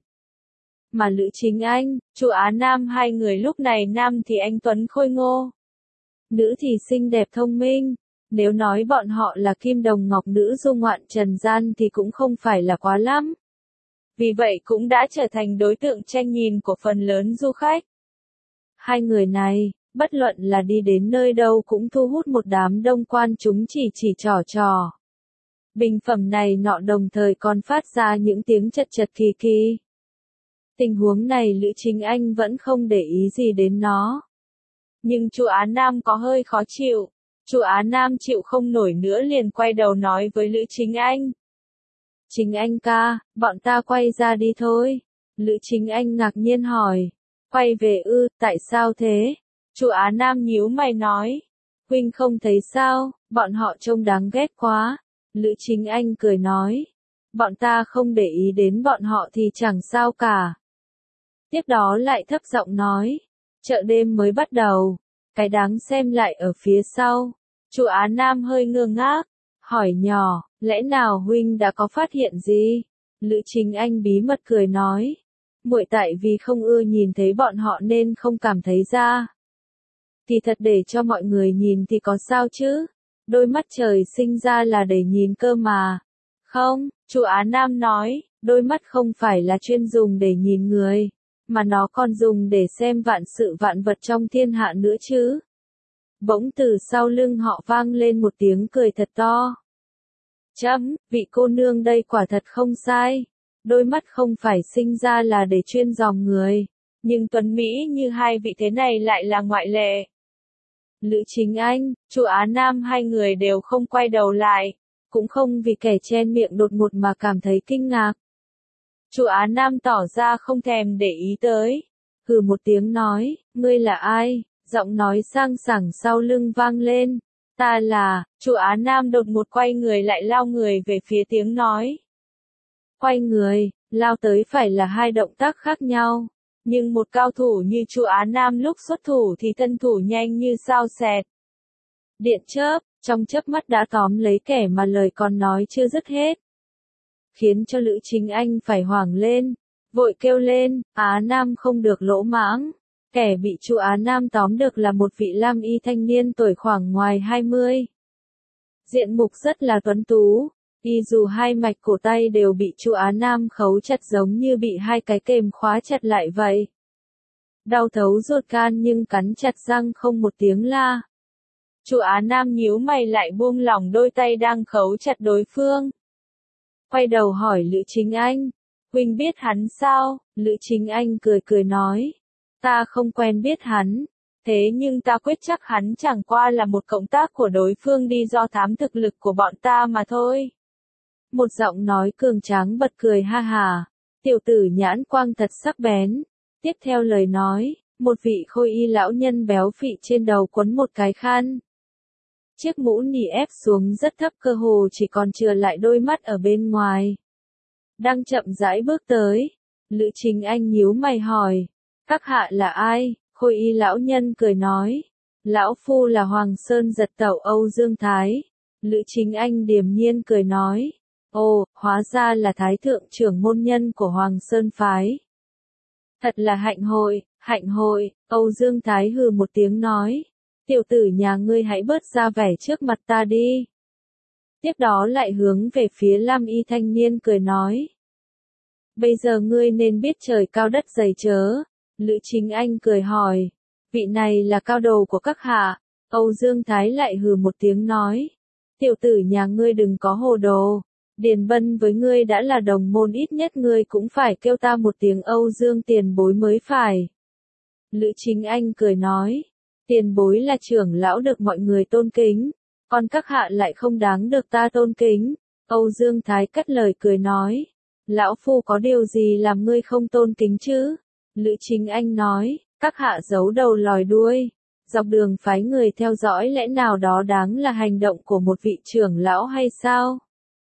Mà Lữ Chính Anh, chu Á Nam hai người lúc này nam thì anh tuấn khôi ngô. Nữ thì xinh đẹp thông minh. Nếu nói bọn họ là kim đồng ngọc nữ du ngoạn trần gian thì cũng không phải là quá lắm. Vì vậy cũng đã trở thành đối tượng tranh nhìn của phần lớn du khách. Hai người này, bất luận là đi đến nơi đâu cũng thu hút một đám đông quan chúng chỉ trò. Bình phẩm này nọ đồng thời còn phát ra những tiếng chật chật kỳ kỳ. Tình huống này Lữ Chính Anh vẫn không để ý gì đến nó. Nhưng chu Á Nam có hơi khó chịu. Chu Á Nam chịu không nổi nữa liền quay đầu nói với Lữ Chính Anh. Chính Anh ca, bọn ta quay ra đi thôi. Lữ Chính Anh ngạc nhiên hỏi. Quay về ư, tại sao thế? Chu Á Nam nhíu mày nói. Huynh không thấy sao, bọn họ trông đáng ghét quá. Lữ Chính Anh cười nói. Bọn ta không để ý đến bọn họ thì chẳng sao cả. Tiếp đó lại thấp giọng nói. Chợ đêm mới bắt đầu. Cái đáng xem lại ở phía sau. Chu Á Nam hơi ngơ ngác. Hỏi nhỏ, lẽ nào huynh đã có phát hiện gì? Lữ Chính Anh bí mật cười nói. Muội tại vì không ưa nhìn thấy bọn họ nên không cảm thấy ra. Thì thật để cho mọi người nhìn thì có sao chứ? Đôi mắt trời sinh ra là để nhìn cơ mà. Không, chu Á Nam nói, đôi mắt không phải là chuyên dùng để nhìn người, mà nó còn dùng để xem vạn sự vạn vật trong thiên hạ nữa chứ. Bỗng từ sau lưng họ vang lên một tiếng cười thật to. Chấm, vị cô nương đây quả thật không sai. Đôi mắt không phải sinh ra là để chuyên dòm người. Nhưng tuấn Mỹ như hai vị thế này lại là ngoại lệ. Lữ Chính Anh, chu Á Nam hai người đều không quay đầu lại. Cũng không vì kẻ chen miệng đột ngột mà cảm thấy kinh ngạc. Chu Á Nam tỏ ra không thèm để ý tới. hừ một tiếng nói, ngươi là ai? Giọng nói sang sảng sau lưng vang lên. Ta là, Chu Á Nam đột ngột quay người lại lao người về phía tiếng nói. Quay người, lao tới phải là hai động tác khác nhau. Nhưng một cao thủ như Chu Á Nam lúc xuất thủ thì thân thủ nhanh như sao xẹt. Điện chớp, trong chớp mắt đã tóm lấy kẻ mà lời còn nói chưa dứt hết. Khiến cho Lữ Chính Anh phải hoảng lên, vội kêu lên, Á Nam không được lỗ mãng. Kẻ bị Chu Á Nam tóm được là một vị lam y thanh niên tuổi khoảng ngoài 20. Diện mục rất là tuấn tú, y dù hai mạch cổ tay đều bị Chu Á Nam khấu chặt giống như bị hai cái kềm khóa chặt lại vậy. Đau thấu ruột gan nhưng cắn chặt răng không một tiếng la. Chu Á Nam nhíu mày lại buông lỏng đôi tay đang khấu chặt đối phương. Quay đầu hỏi Lữ Chính Anh, huynh biết hắn sao? Lữ Chính Anh cười cười nói, ta không quen biết hắn, thế nhưng ta quyết chắc hắn chẳng qua là một cộng tác của đối phương đi do thám thực lực của bọn ta mà thôi. Một giọng nói cường tráng bật cười ha hà, tiểu tử nhãn quang thật sắc bén. Tiếp theo lời nói, một vị khôi y lão nhân béo phị trên đầu quấn một cái khăn. Chiếc mũ nỉ ép xuống rất thấp cơ hồ chỉ còn chừa lại đôi mắt ở bên ngoài. Đang chậm rãi bước tới, Lữ Chính Anh nhíu mày hỏi, các hạ là ai? Khôi y lão nhân cười nói, lão phu là Hoàng Sơn giật tẩu Âu Dương Thái. Lữ Chính Anh điềm nhiên cười nói, ồ, hóa ra là Thái thượng trưởng môn nhân của Hoàng Sơn phái. Thật là hạnh hội, Âu Dương Thái hừ một tiếng nói, tiểu tử nhà ngươi hãy bớt ra vẻ trước mặt ta đi. Tiếp đó lại hướng về phía lam y thanh niên cười nói, bây giờ ngươi nên biết trời cao đất dày chớ. Lữ Chính Anh cười hỏi, vị này là cao đồ của các hạ. Âu Dương Thái lại hừ một tiếng nói, tiểu tử nhà ngươi đừng có hồ đồ, Điền Bân với ngươi đã là đồng môn, ít nhất ngươi cũng phải kêu ta một tiếng Âu Dương tiền bối mới phải. Lữ Chính Anh cười nói, tiền bối là trưởng lão được mọi người tôn kính, còn các hạ lại không đáng được ta tôn kính. Âu Dương Thái cắt lời cười nói, lão phu có điều gì làm ngươi không tôn kính chứ? Lữ Chính Anh nói, các hạ giấu đầu lòi đuôi, dọc đường phái người theo dõi lẽ nào đó đáng là hành động của một vị trưởng lão hay sao?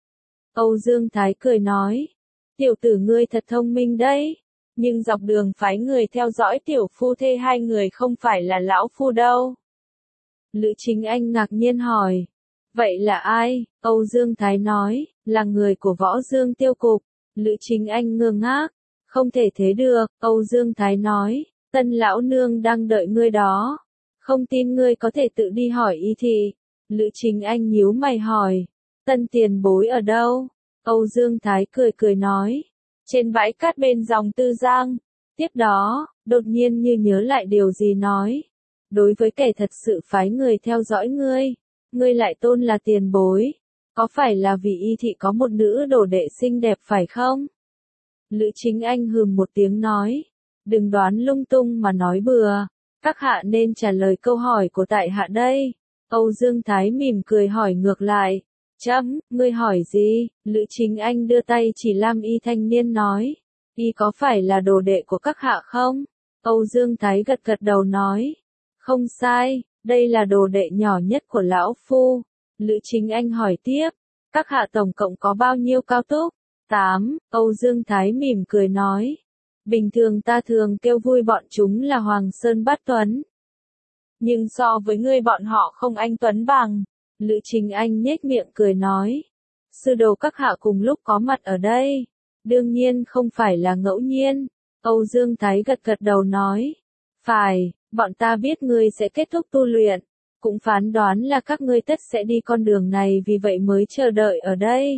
Âu Dương Thái cười nói, tiểu tử ngươi thật thông minh đấy, nhưng dọc đường phái người theo dõi tiểu phu thê hai người không phải là lão phu đâu. Lữ Chính Anh ngạc nhiên hỏi, vậy là ai? Âu Dương Thái nói, là người của Võ Dương Tiêu Cục. Lữ Chính Anh ngơ ngác, không thể thế được. Âu Dương Thái nói, tân lão nương đang đợi ngươi đó, không tin ngươi có thể tự đi hỏi y thị. Lữ Chính Anh nhíu mày hỏi, tân tiền bối ở đâu? Âu Dương Thái cười cười nói, trên bãi cát bên dòng Tư Giang. Tiếp đó, đột nhiên như nhớ lại điều gì nói, đối với kẻ thật sự phái người theo dõi ngươi lại tôn là tiền bối, có phải là vì y thị có một nữ đồ đệ xinh đẹp phải không? Lữ Chính Anh hừm một tiếng nói, đừng đoán lung tung mà nói bừa, các hạ nên trả lời câu hỏi của tại hạ đây. Âu Dương Thái mỉm cười hỏi ngược lại, ngươi hỏi gì? Lữ Chính Anh đưa tay chỉ lam y thanh niên nói, y có phải là đồ đệ của các hạ không? Âu Dương Thái gật gật đầu nói, không sai, đây là đồ đệ nhỏ nhất của lão phu. Lữ Chính Anh hỏi tiếp, các hạ tổng cộng có bao nhiêu cao túc? 8, Âu Dương Thái mỉm cười nói, bình thường ta thường kêu vui bọn chúng là Hoàng Sơn Bát Tuấn. Nhưng so với ngươi bọn họ không anh Tuấn bằng. Lữ Chính Anh nhếch miệng cười nói, sư đồ các hạ cùng lúc có mặt ở đây, đương nhiên không phải là ngẫu nhiên. Âu Dương Thái gật gật đầu nói, phải, bọn ta biết ngươi sẽ kết thúc tu luyện, cũng phán đoán là các ngươi tất sẽ đi con đường này vì vậy mới chờ đợi ở đây.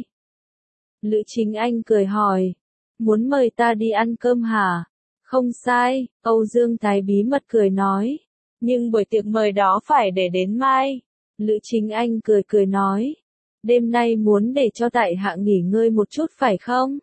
Lữ Chính Anh cười hỏi, muốn mời ta đi ăn cơm hả? Không sai, Âu Dương Thái bí mật cười nói, nhưng buổi tiệc mời đó phải để đến mai. Lữ Chính Anh cười cười nói, đêm nay muốn để cho tại hạ nghỉ ngơi một chút phải không?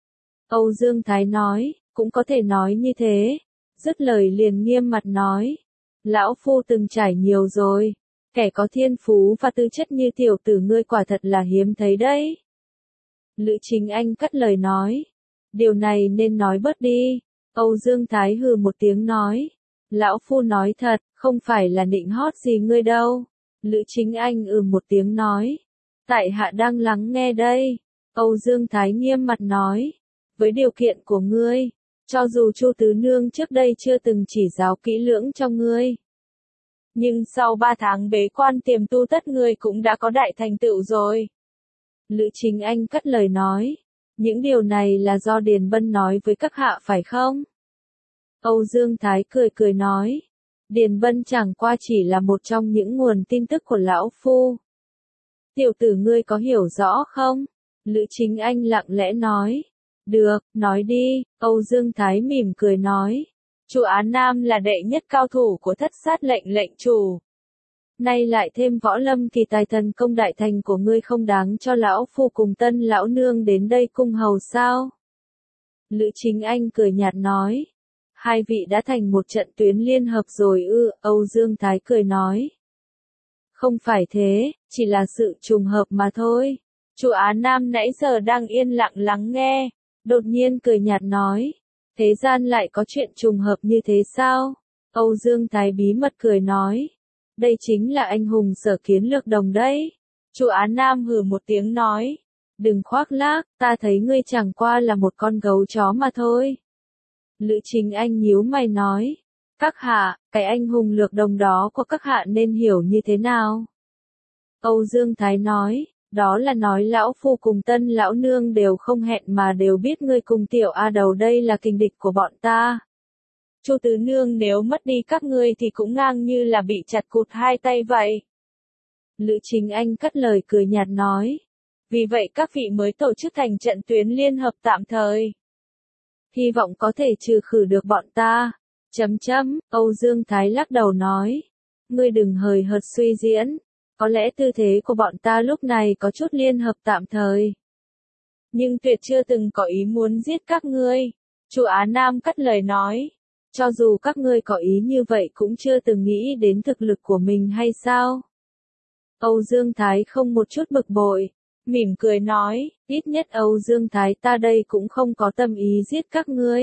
Âu Dương Thái nói, cũng có thể nói như thế. Dứt lời liền nghiêm mặt nói, lão phu từng trải nhiều rồi, kẻ có thiên phú và tư chất như tiểu tử ngươi quả thật là hiếm thấy đấy. Lữ Chính Anh cắt lời nói, điều này nên nói bớt đi. Âu Dương Thái hừ một tiếng nói. Lão phu nói thật, không phải là nịnh hót gì ngươi đâu. Lữ Chính Anh một tiếng nói. Tại hạ đang lắng nghe đây. Âu Dương Thái nghiêm mặt nói. Với điều kiện của ngươi, cho dù Chu Tứ Nương trước đây chưa từng chỉ giáo kỹ lưỡng cho ngươi, nhưng sau 3 tháng bế quan tiềm tu tất ngươi cũng đã có đại thành tựu rồi. Lữ Chính Anh cắt lời nói. Những điều này là do Điền Bân nói với các hạ phải không? Âu Dương Thái cười cười nói. Điền Bân chẳng qua chỉ là một trong những nguồn tin tức của lão phu. Tiểu tử ngươi có hiểu rõ không? Lữ Chính Anh lặng lẽ nói. Được, nói đi. Âu Dương Thái mỉm cười nói. Chu Á Nam là đệ nhất cao thủ của Thất Sát lệnh lệnh chủ. Nay lại thêm võ lâm kỳ tài thần công đại thành của ngươi, không đáng cho lão phu cùng Tân lão nương đến đây cung hầu sao? Lữ Chính Anh cười nhạt nói. Hai vị đã thành một trận tuyến liên hợp rồi ư? Âu Dương Thái cười nói. Không phải thế, chỉ là sự trùng hợp mà thôi. Chu Á Nam nãy giờ đang yên lặng lắng nghe, đột nhiên cười nhạt nói. Thế gian lại có chuyện trùng hợp như thế sao? Âu Dương Thái bí mật cười nói. Đây chính là anh hùng Sở Kiến Lược Đồng đấy. Chu Á Nam hừ một tiếng nói. Đừng khoác lác, ta thấy ngươi chẳng qua là một con gấu chó mà thôi. Lữ Chính Anh nhíu mày nói. Các hạ, cái anh hùng Lược Đồng đó của các hạ nên hiểu như thế nào? Âu Dương Thái nói. Đó là nói lão phu cùng Tân lão nương đều không hẹn mà đều biết ngươi cùng tiểu A Đầu đây là kình địch của bọn ta. Chu Tứ Nương nếu mất đi các ngươi thì cũng ngang như là bị chặt cụt hai tay vậy. Lữ Chính Anh cất lời cười nhạt nói. Vì vậy các vị mới tổ chức thành trận tuyến liên hợp tạm thời. Hy vọng có thể trừ khử được bọn ta. Âu Dương Thái lắc đầu nói. Ngươi đừng hời hợt suy diễn. Có lẽ tư thế của bọn ta lúc này có chút liên hợp tạm thời. Nhưng tuyệt chưa từng có ý muốn giết các ngươi. Chu Á Nam cắt lời nói. Cho dù các ngươi có ý như vậy cũng chưa từng nghĩ đến thực lực của mình hay sao? Âu Dương Thái không một chút bực bội, mỉm cười nói, ít nhất Âu Dương Thái ta đây cũng không có tâm ý giết các ngươi.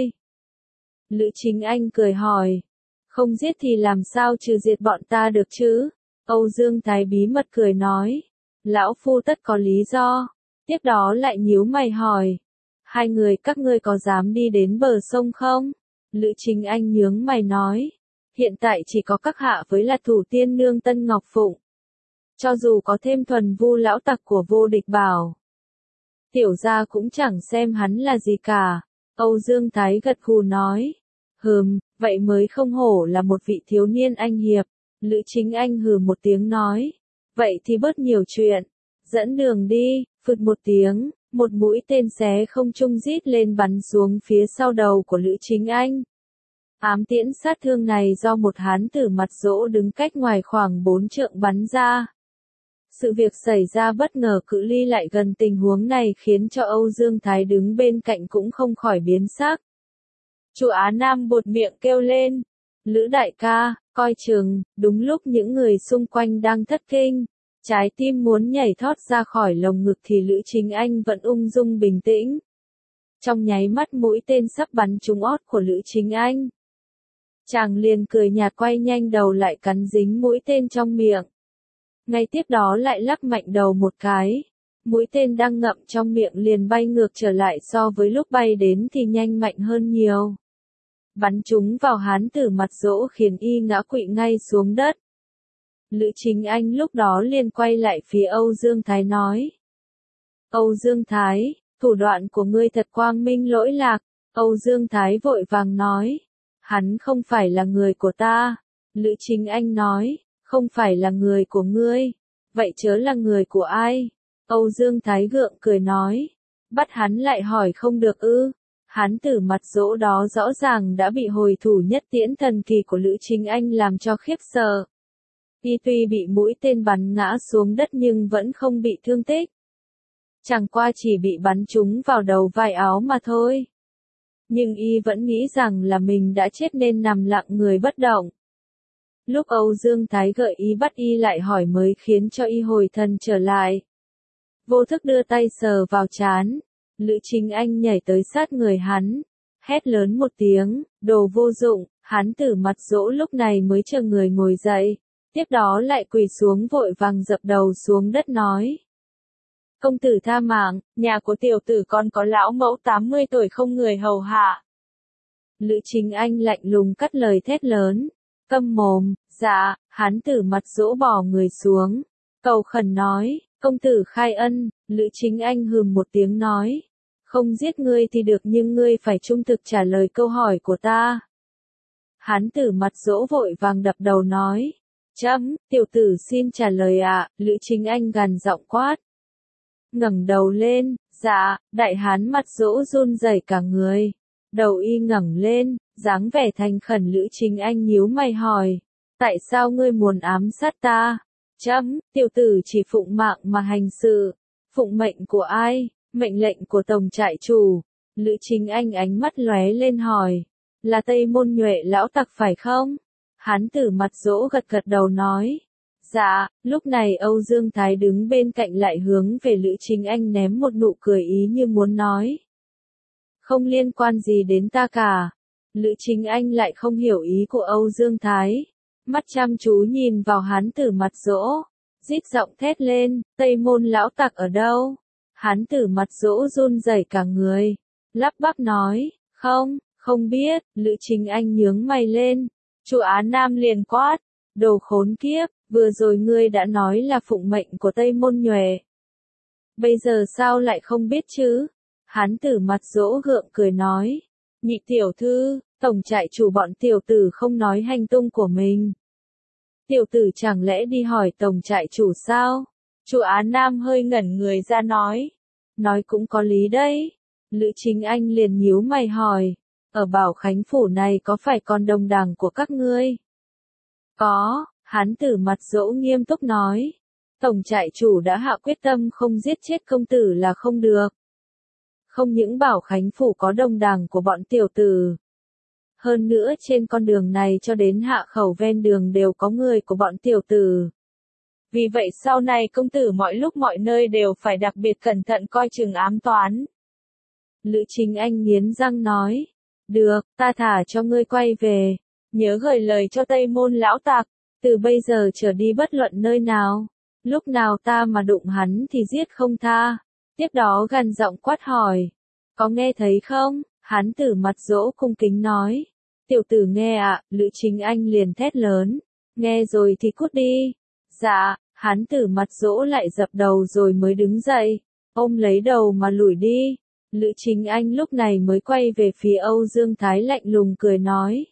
Lữ Chính Anh cười hỏi, không giết thì làm sao trừ diệt bọn ta được chứ? Âu Dương Thái bí mật cười nói, lão phu tất có lý do. Tiếp đó lại nhíu mày hỏi, hai người các ngươi có dám đi đến bờ sông không? Lữ Chính Anh nhướng mày nói, hiện tại chỉ có các hạ với là thủ tiên nương Tân Ngọc Phụng. Cho dù có thêm thuần vu lão tặc của Vô Địch Bảo, tiểu gia cũng chẳng xem hắn là gì cả. Âu Dương Thái gật gù nói, vậy mới không hổ là một vị thiếu niên anh hiệp. Lữ Chính Anh hừ một tiếng nói, vậy thì bớt nhiều chuyện, dẫn đường đi. Phụt một tiếng, một mũi tên xé không trung rít lên bắn xuống phía sau đầu của Lữ Chính Anh. Ám tiễn sát thương này do một hán tử mặt rỗ đứng cách ngoài khoảng 4 trượng bắn ra. Sự việc xảy ra bất ngờ cự ly lại gần, tình huống này khiến cho Âu Dương Thái đứng bên cạnh cũng không khỏi biến sắc. Chu Á Nam buột miệng kêu lên, Lữ đại ca, coi chừng. Đúng lúc những người xung quanh đang thất kinh, trái tim muốn nhảy thoát ra khỏi lồng ngực thì Lữ Chính Anh vẫn ung dung bình tĩnh. Trong nháy mắt mũi tên sắp bắn trúng ót của Lữ Chính Anh, chàng liền cười nhạt quay nhanh đầu lại cắn dính mũi tên trong miệng. Ngay tiếp đó lại lắc mạnh đầu một cái, mũi tên đang ngậm trong miệng liền bay ngược trở lại, so với lúc bay đến thì nhanh mạnh hơn nhiều. Bắn trúng vào hán tử mặt rỗ khiến y ngã quỵ ngay xuống đất. Lữ Chính Anh lúc đó liền quay lại phía Âu Dương Thái nói. Âu Dương Thái, thủ đoạn của ngươi thật quang minh lỗi lạc. Âu Dương Thái vội vàng nói. Hắn không phải là người của ta. Lữ Chính Anh nói, không phải là người của ngươi. Vậy chớ là người của ai? Âu Dương Thái gượng cười nói. Bắt hắn lại hỏi không được ư? Hán tử mặt rỗ đó rõ ràng đã bị hồi thủ nhất tiễn thần kỳ của Lữ Chính Anh làm cho khiếp sợ. Y tuy bị mũi tên bắn ngã xuống đất nhưng vẫn không bị thương tích. Chẳng qua chỉ bị bắn trúng vào đầu vai áo mà thôi. Nhưng y vẫn nghĩ rằng là mình đã chết nên nằm lặng người bất động. Lúc Âu Dương Thái gợi ý bắt y lại hỏi mới khiến cho y hồi thần trở lại. Vô thức đưa tay sờ vào trán. Lữ Chính Anh nhảy tới sát người hắn. hét lớn một tiếng, đồ vô dụng, hán tử mặt dỗ lúc này mới chờ người ngồi dậy, tiếp đó lại quỳ xuống vội vàng dập đầu xuống đất nói. Công tử tha mạng, nhà của tiểu tử con có lão mẫu 80 tuổi không người hầu hạ. Lữ Chính Anh lạnh lùng cắt lời thét lớn, câm mồm, dạ, hán tử mặt dỗ bỏ người xuống, cầu khẩn nói, công tử khai ân, Lữ Chính Anh hừ một tiếng nói, không giết ngươi thì được nhưng ngươi phải trung thực trả lời câu hỏi của ta. Hán tử mặt dỗ vội vàng đập đầu nói, chấm, tiểu tử xin trả lời ạ, Lữ Chính Anh gằn giọng quát. Ngẩng đầu lên, dạ, đại hán mặt dỗ run rẩy cả người. Đầu y ngẩng lên, dáng vẻ thành khẩn Lữ Chính Anh nhíu mày hỏi, tại sao ngươi muốn ám sát ta? Chấm, tiểu tử chỉ phụng mạng mà hành sự. Phụng mệnh của ai? Mệnh lệnh của tổng trại chủ. Lữ Chính Anh ánh mắt lóe lên hỏi, là Tây Môn Nhuệ lão tặc phải không? Hán tử mặt dỗ gật gật đầu nói, dạ. Lúc này Âu Dương Thái đứng bên cạnh lại hướng về Lữ Chính Anh ném một nụ cười ý như muốn nói, không liên quan gì đến ta cả. Lữ Chính Anh lại không hiểu ý của Âu Dương Thái, mắt chăm chú nhìn vào hán tử mặt dỗ, rít giọng thét lên, Tây Môn lão tặc ở đâu? Hán tử mặt dỗ run rẩy cả người, lắp bắp nói, không biết. Lữ Chính Anh nhướng mày lên, Chu Á Nam liền quát, đồ khốn kiếp, vừa rồi ngươi đã nói là phụng mệnh của Tây Môn Nhuệ. Bây giờ sao lại không biết chứ? Hán tử mặt dỗ gượng cười nói, nhị tiểu thư, tổng trại chủ bọn tiểu tử không nói hành tung của mình. Tiểu tử chẳng lẽ đi hỏi tổng trại chủ sao? Chu Á Nam hơi ngẩn người ra nói cũng có lý đấy. Lữ Chính Anh liền nhíu mày hỏi, ở Bảo Khánh phủ này có phải con đồng đảng của các ngươi? Có, hán tử mặt dỗ nghiêm túc nói, tổng trại chủ đã hạ quyết tâm không giết chết công tử là không được. Không những Bảo Khánh phủ có đồng đảng của bọn tiểu tử, hơn nữa trên con đường này cho đến hạ khẩu ven đường đều có người của bọn tiểu tử. Vì vậy sau này công tử mọi lúc mọi nơi đều phải đặc biệt cẩn thận coi chừng ám toán. Lữ Chính Anh nghiến răng nói, được, ta thả cho ngươi quay về, nhớ gửi lời cho Tây Môn lão tặc, từ bây giờ trở đi bất luận nơi nào, lúc nào ta mà đụng hắn thì giết không tha. Tiếp đó gằn giọng quát hỏi, có nghe thấy không? Hán tử mặt dỗ cung kính nói, tiểu tử nghe ạ. Lữ Chính Anh liền thét lớn, nghe rồi thì cút đi. Dạ. Hán tử mặt dỗ lại dập đầu rồi mới đứng dậy, ôm lấy đầu mà lủi đi. Lữ Chính Anh lúc này mới quay về phía Âu Dương Thái lạnh lùng cười nói,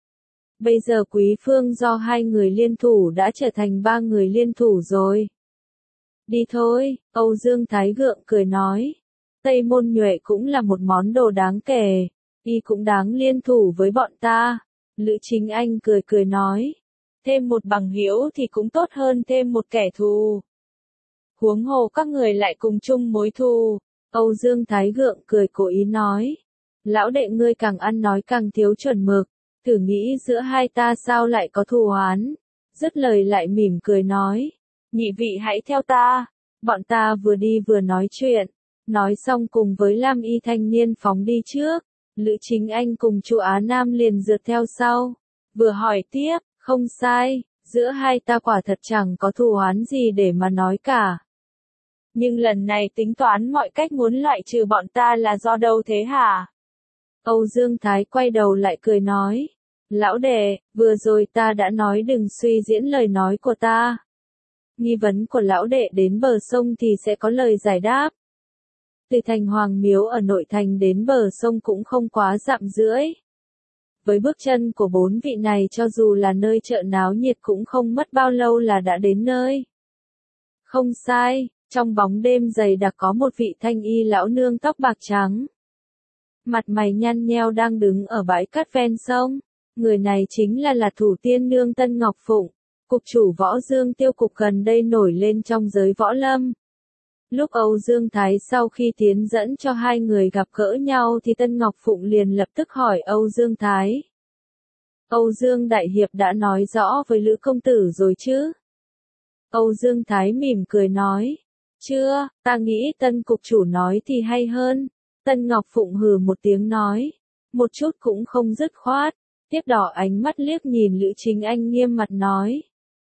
bây giờ Quý Phương do 2 người liên thủ đã trở thành 3 người liên thủ rồi. Đi thôi. Âu Dương Thái gượng cười nói, Tây Môn Nhuệ cũng là một món đồ đáng kể, y cũng đáng liên thủ với bọn ta. Lữ Chính Anh cười cười nói, thêm một bằng hữu thì cũng tốt hơn thêm một kẻ thù. Huống hồ các người lại cùng chung mối thù. Âu Dương Thái gượng cười cố ý nói, lão đệ ngươi càng ăn nói càng thiếu chuẩn mực, thử nghĩ giữa hai ta sao lại có thù oán. Dứt lời lại mỉm cười nói, nhị vị hãy theo ta. Bọn ta vừa đi vừa nói chuyện, nói xong cùng với Lam Y thanh niên phóng đi trước. Lữ Chính Anh cùng Chu Á Nam liền rượt theo sau, vừa hỏi tiếp, không sai, giữa hai ta quả thật chẳng có thù oán gì để mà nói cả. Nhưng lần này tính toán mọi cách muốn loại trừ bọn ta là do đâu thế hả? Âu Dương Thái quay đầu lại cười nói, lão đệ, vừa rồi ta đã nói đừng suy diễn lời nói của ta. Nghi vấn của lão đệ đến bờ sông thì sẽ có lời giải đáp. Từ thành Hoàng Miếu ở nội thành đến bờ sông cũng không quá dặm rưỡi. Với bước chân của 4 vị này cho dù là nơi chợ náo nhiệt cũng không mất bao lâu là đã đến nơi. Không sai, trong bóng đêm dày đặc có một vị thanh y lão nương tóc bạc trắng. Mặt mày nhăn nheo đang đứng ở bãi cát ven sông. Người này chính là thủ tiên nương Tân Ngọc Phụng, cục chủ Võ Dương Tiêu cục gần đây nổi lên trong giới võ lâm. Lúc Âu Dương Thái sau khi tiến dẫn cho 2 người gặp gỡ nhau thì Tân Ngọc Phụng liền lập tức hỏi Âu Dương Thái. Âu Dương Đại Hiệp đã nói rõ với Lữ công tử rồi chứ? Âu Dương Thái mỉm cười nói, chưa, ta nghĩ Tân cục chủ nói thì hay hơn. Tân Ngọc Phụng hừ một tiếng nói, một chút cũng không dứt khoát. Tiếp đỏ ánh mắt liếc nhìn Lữ Chính Anh nghiêm mặt nói.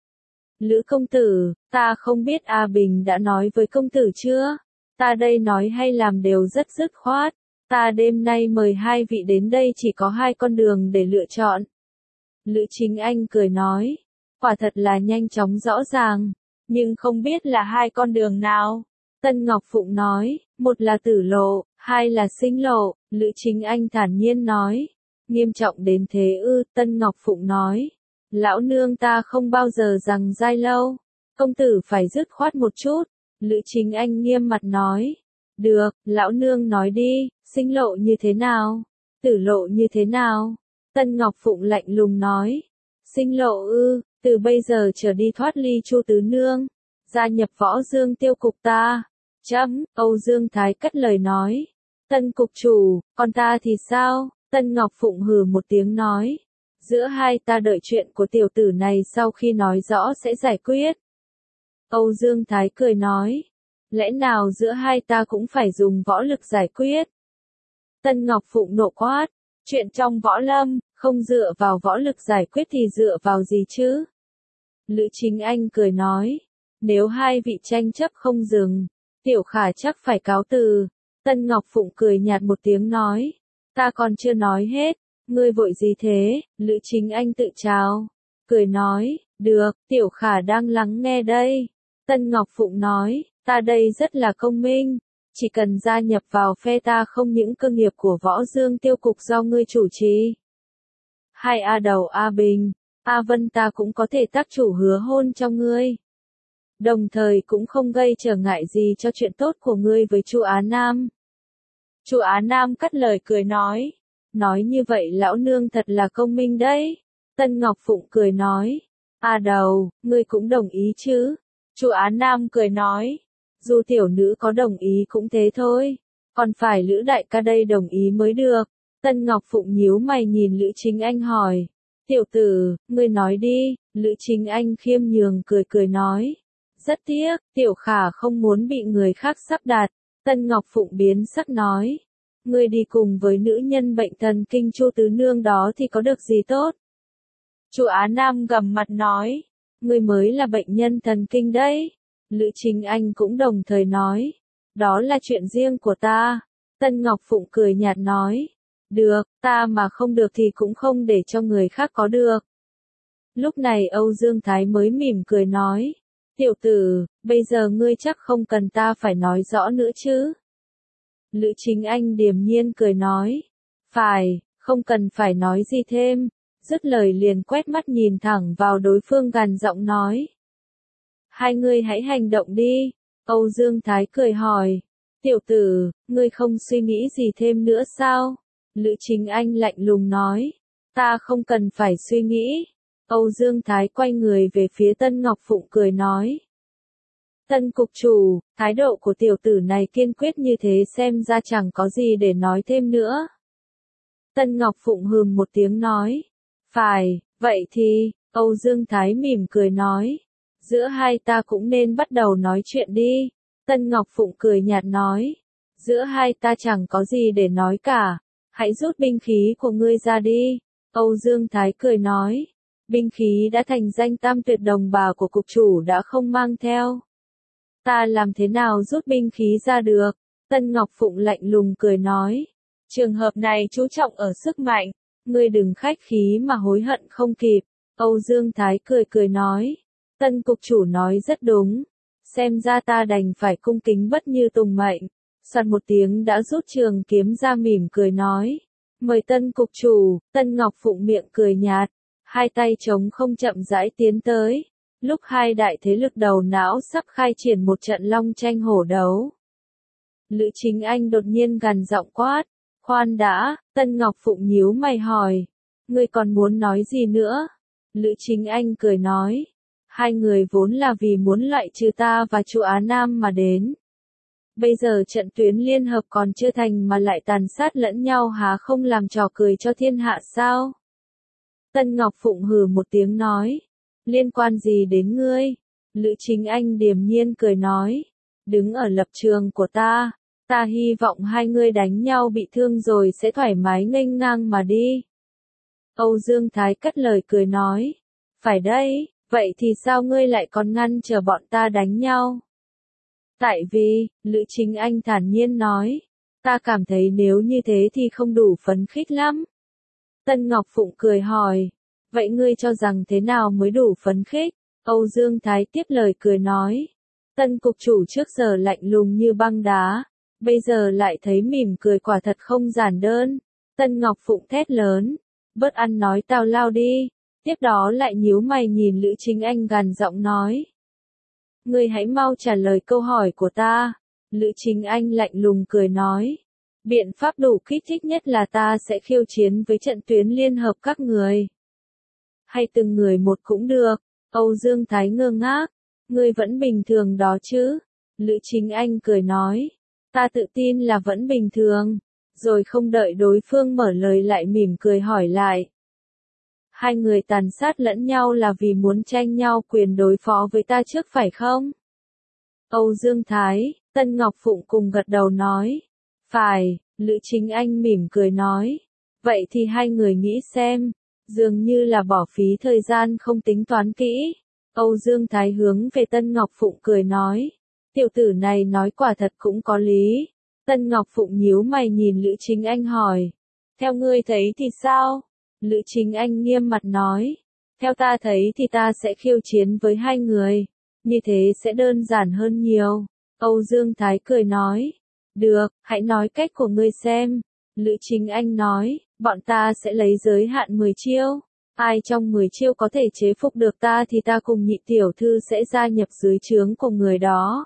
Lữ công tử, ta không biết A Bình đã nói với công tử chưa? Ta đây nói hay làm đều rất dứt khoát. Ta đêm nay mời hai vị đến đây chỉ có hai con đường để lựa chọn. Lữ Chính Anh cười nói. Quả thật là nhanh chóng rõ ràng. Nhưng không biết là hai con đường nào. Tân Ngọc Phụng nói, một là tử lộ, hai là sinh lộ. Lữ Chính Anh thản nhiên nói. Nghiêm trọng đến thế ư? Tân Ngọc Phụng nói. Lão nương ta không bao giờ rằng dai lâu. Công tử phải dứt khoát một chút. Lữ Chính Anh nghiêm mặt nói. Được, lão nương nói đi, sinh lộ như thế nào? Tử lộ như thế nào? Tân Ngọc Phụng lạnh lùng nói. Sinh lộ ư, từ bây giờ trở đi thoát ly Chu tứ nương. Gia nhập Võ Dương Tiêu cục ta. Chấm, Âu Dương Thái cất lời nói. Tân cục chủ, còn ta thì sao? Tân Ngọc Phụng hừ một tiếng nói. Giữa hai ta đợi chuyện của tiểu tử này sau khi nói rõ sẽ giải quyết. Âu Dương Thái cười nói. Lẽ nào giữa hai ta cũng phải dùng võ lực giải quyết? Tân Ngọc Phụng nộ quát. Chuyện trong võ lâm, không dựa vào võ lực giải quyết thì dựa vào gì chứ? Lữ Chính Anh cười nói. Nếu hai vị tranh chấp không dừng, tiểu khả chắc phải cáo từ. Tân Ngọc Phụng cười nhạt một tiếng nói. Ta còn chưa nói hết. Ngươi vội gì thế? Lữ Chính Anh tự chào. Cười nói, được, tiểu khả đang lắng nghe đây. Tân Ngọc Phụng nói, ta đây rất là công minh. Chỉ cần gia nhập vào phe ta không những cơ nghiệp của Võ Dương Tiêu cục do ngươi chủ trì. Hai A Đầu A Bình, A Vân ta cũng có thể tác chủ hứa hôn cho ngươi. Đồng thời cũng không gây trở ngại gì cho chuyện tốt của ngươi với Chu Á Nam. Chu Á Nam cắt lời cười nói. Nói như vậy lão nương thật là công minh đấy. Tân Ngọc Phụng cười nói. A Đầu, ngươi cũng đồng ý chứ? Chu Á Nam cười nói. Dù tiểu nữ có đồng ý cũng thế thôi. Còn phải Lữ đại ca đây đồng ý mới được. Tân Ngọc Phụng nhíu mày nhìn Lữ Chính Anh hỏi. Tiểu tử, ngươi nói đi. Lữ Chính Anh khiêm nhường cười cười nói. Rất tiếc, tiểu khả không muốn bị người khác sắp đặt. Tân Ngọc Phụng biến sắc nói. Ngươi đi cùng với nữ nhân bệnh thần kinh Chu tứ nương đó thì có được gì tốt? Chu Á Nam gầm mặt nói. Ngươi mới là bệnh nhân thần kinh đấy. Lữ Chính Anh cũng đồng thời nói. Đó là chuyện riêng của ta. Tân Ngọc Phụng cười nhạt nói. Được, ta mà không được thì cũng không để cho người khác có được. Lúc này Âu Dương Thái mới mỉm cười nói. Tiểu tử, bây giờ ngươi chắc không cần ta phải nói rõ nữa chứ? Lữ Chính Anh điềm nhiên cười nói. Phải, không cần phải nói gì thêm. Dứt lời liền quét mắt nhìn thẳng vào đối phương gằn giọng nói. Hai ngươi hãy hành động đi. Âu Dương Thái cười hỏi. Tiểu tử, ngươi không suy nghĩ gì thêm nữa sao? Lữ Chính Anh lạnh lùng nói. Ta không cần phải suy nghĩ. Âu Dương Thái quay người về phía Tân Ngọc Phụng cười nói. Tân cục chủ, thái độ của tiểu tử này kiên quyết như thế xem ra chẳng có gì để nói thêm nữa. Tân Ngọc Phụng hừm một tiếng nói. Phải, vậy thì, Âu Dương Thái mỉm cười nói. Giữa hai ta cũng nên bắt đầu nói chuyện đi. Tân Ngọc Phụng cười nhạt nói. Giữa hai ta chẳng có gì để nói cả. Hãy rút binh khí của ngươi ra đi. Âu Dương Thái cười nói. Binh khí đã thành danh tam tuyệt đồng bà của cục chủ đã không mang theo. Ta làm thế nào rút binh khí ra được? Tân Ngọc Phụng lạnh lùng cười nói. Trường hợp này chú trọng ở sức mạnh. Ngươi đừng khách khí mà hối hận không kịp. Âu Dương Thái cười cười nói. Tân cục chủ nói rất đúng. Xem ra ta đành phải cung kính bất như tùng mệnh. Soạt một tiếng đã rút trường kiếm ra mỉm cười nói. Mời Tân cục chủ. Tân Ngọc Phụng miệng cười nhạt. Hai tay trống không chậm rãi tiến tới. Lúc hai đại thế lực đầu não sắp khai triển một trận long tranh hổ đấu. Lữ Chính Anh đột nhiên gằn giọng quát. Khoan đã, Tân Ngọc Phụng nhíu mày hỏi. Ngươi còn muốn nói gì nữa? Lữ Chính Anh cười nói. Hai người vốn là vì muốn loại trừ ta và Chu Á Nam mà đến. Bây giờ trận tuyến liên hợp còn chưa thành mà lại tàn sát lẫn nhau há không làm trò cười cho thiên hạ sao? Tân Ngọc Phụng hừ một tiếng nói. Liên quan gì đến ngươi? Lữ Chính Anh điềm nhiên cười nói. Đứng ở lập trường của ta. Ta hy vọng hai ngươi đánh nhau bị thương rồi sẽ thoải mái nghênh ngang mà đi. Âu Dương Thái cất lời cười nói. Phải đấy, vậy thì sao ngươi lại còn ngăn chờ bọn ta đánh nhau? Tại vì, Lữ Chính Anh thản nhiên nói. Ta cảm thấy nếu như thế thì không đủ phấn khích lắm. Tân Ngọc Phụng cười hỏi. Vậy ngươi cho rằng thế nào mới đủ phấn khích? Âu Dương Thái tiếp lời cười nói. Tân cục chủ trước giờ lạnh lùng như băng đá, bây giờ lại thấy mỉm cười quả thật không giản đơn. Tân Ngọc Phụng thét lớn. Bớt ăn nói tào lao đi. Tiếp đó lại nhíu mày nhìn Lữ Chính Anh gằn giọng nói. Ngươi hãy mau trả lời câu hỏi của ta. Lữ Chính Anh lạnh lùng cười nói. Biện pháp đủ kích thích nhất là ta sẽ khiêu chiến với trận tuyến liên hợp các người. Hay từng người một cũng được. Âu Dương Thái ngơ ngác. Ngươi vẫn bình thường đó chứ? Lữ Chính Anh cười nói. Ta tự tin là vẫn bình thường. Rồi không đợi đối phương mở lời lại mỉm cười hỏi lại. Hai người tàn sát lẫn nhau là vì muốn tranh nhau quyền đối phó với ta trước phải không? Âu Dương Thái, Tân Ngọc Phụng cùng gật đầu nói. Phải, Lữ Chính Anh mỉm cười nói. Vậy thì hai người nghĩ xem, dường như là bỏ phí thời gian không tính toán kỹ. Âu Dương Thái hướng về Tân Ngọc Phụng cười nói. Tiểu tử này nói quả thật cũng có lý. Tân Ngọc Phụng nhíu mày nhìn Lữ Chính Anh hỏi. Theo ngươi thấy thì sao? Lữ Chính Anh nghiêm mặt nói. Theo ta thấy thì ta sẽ khiêu chiến với hai người. Như thế sẽ đơn giản hơn nhiều. Âu Dương Thái cười nói. Được, hãy nói cách của ngươi xem. Lữ Chính Anh nói. Bọn ta sẽ lấy giới hạn 10 chiêu. Ai trong 10 chiêu có thể chế phục được ta thì ta cùng nhị tiểu thư sẽ gia nhập dưới trướng của người đó.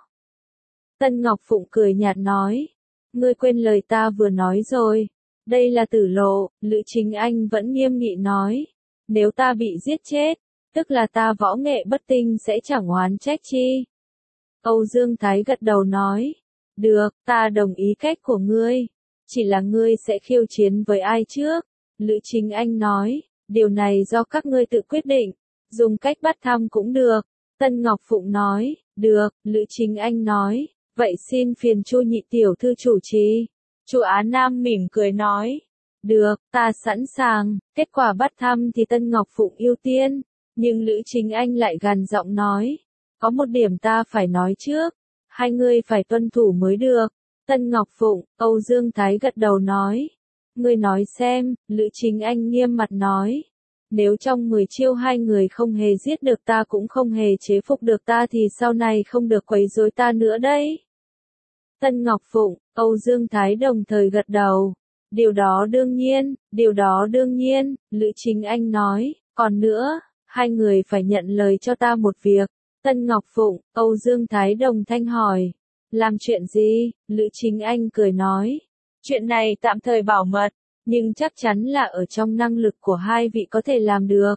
Tân Ngọc Phụng cười nhạt nói. Ngươi quên lời ta vừa nói rồi. Đây là tử lộ, Lữ Chính Anh vẫn nghiêm nghị nói. Nếu ta bị giết chết, tức là ta võ nghệ bất tinh sẽ chẳng oán trách chi. Âu Dương Thái gật đầu nói. Được, ta đồng ý cách của ngươi. Chỉ là ngươi sẽ khiêu chiến với ai trước? Lữ Chính Anh nói. Điều này do các ngươi tự quyết định. Dùng cách bắt thăm cũng được. Tân Ngọc Phụng nói. Được, Lữ Chính Anh nói. Vậy xin phiền Chu nhị tiểu thư chủ trì. Chu Á Nam mỉm cười nói. Được, ta sẵn sàng. Kết quả bắt thăm thì Tân Ngọc Phụng ưu tiên. Nhưng Lữ Chính Anh lại gằn giọng nói. Có một điểm ta phải nói trước. Hai người phải tuân thủ mới được. Tân Ngọc Phụng, Âu Dương Thái gật đầu nói. Ngươi nói xem, Lữ Chính Anh nghiêm mặt nói. Nếu trong 10 chiêu hai người không hề giết được ta cũng không hề chế phục được ta thì sau này không được quấy rối ta nữa đấy. Tân Ngọc Phụng, Âu Dương Thái đồng thời gật đầu. Điều đó đương nhiên, Lữ Chính Anh nói. Còn nữa, hai người phải nhận lời cho ta một việc. Tân Ngọc Phụng, Âu Dương Thái đồng thanh hỏi. Làm chuyện gì? Lữ Chính Anh cười nói. Chuyện này tạm thời bảo mật, nhưng chắc chắn là ở trong năng lực của hai vị có thể làm được.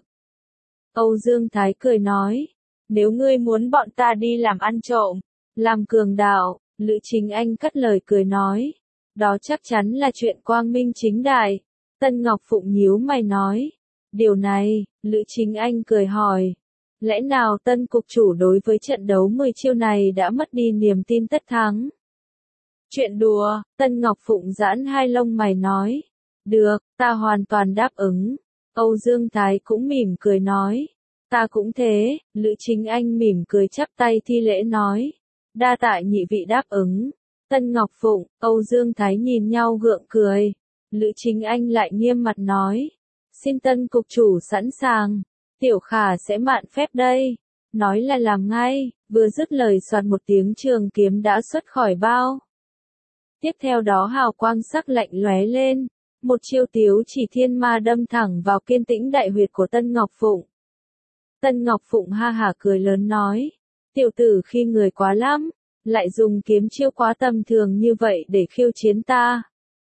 Âu Dương Thái cười nói. Nếu ngươi muốn bọn ta đi làm ăn trộm, làm cường đạo, Lữ Chính Anh cất lời cười nói. Đó chắc chắn là chuyện quang minh chính đại. Tân Ngọc Phụng nhíu mày nói. Điều này, Lữ Chính Anh cười hỏi. Lẽ nào Tân cục chủ đối với trận đấu 10 chiêu này đã mất đi niềm tin tất thắng? Chuyện đùa, Tân Ngọc Phụng giãn hai lông mày nói. Được, ta hoàn toàn đáp ứng. Âu Dương Thái cũng mỉm cười nói. Ta cũng thế, Lữ Chính Anh mỉm cười chắp tay thi lễ nói. Đa tạ nhị vị đáp ứng. Tân Ngọc Phụng, Âu Dương Thái nhìn nhau gượng cười. Lữ Chính Anh lại nghiêm mặt nói. Xin Tân cục chủ sẵn sàng. Tiểu Khả sẽ mạn phép đây. Nói là làm ngay, vừa dứt lời soạt một tiếng trường kiếm đã xuất khỏi bao. Tiếp theo đó hào quang sắc lạnh lóe lên. Một chiêu Tiếu Chỉ Thiên Ma đâm thẳng vào kiên tĩnh đại huyệt của Tân Ngọc Phụng. Tân Ngọc Phụng ha hả cười lớn nói. Tiểu tử khi người quá lắm, lại dùng kiếm chiêu quá tầm thường như vậy để khiêu chiến ta.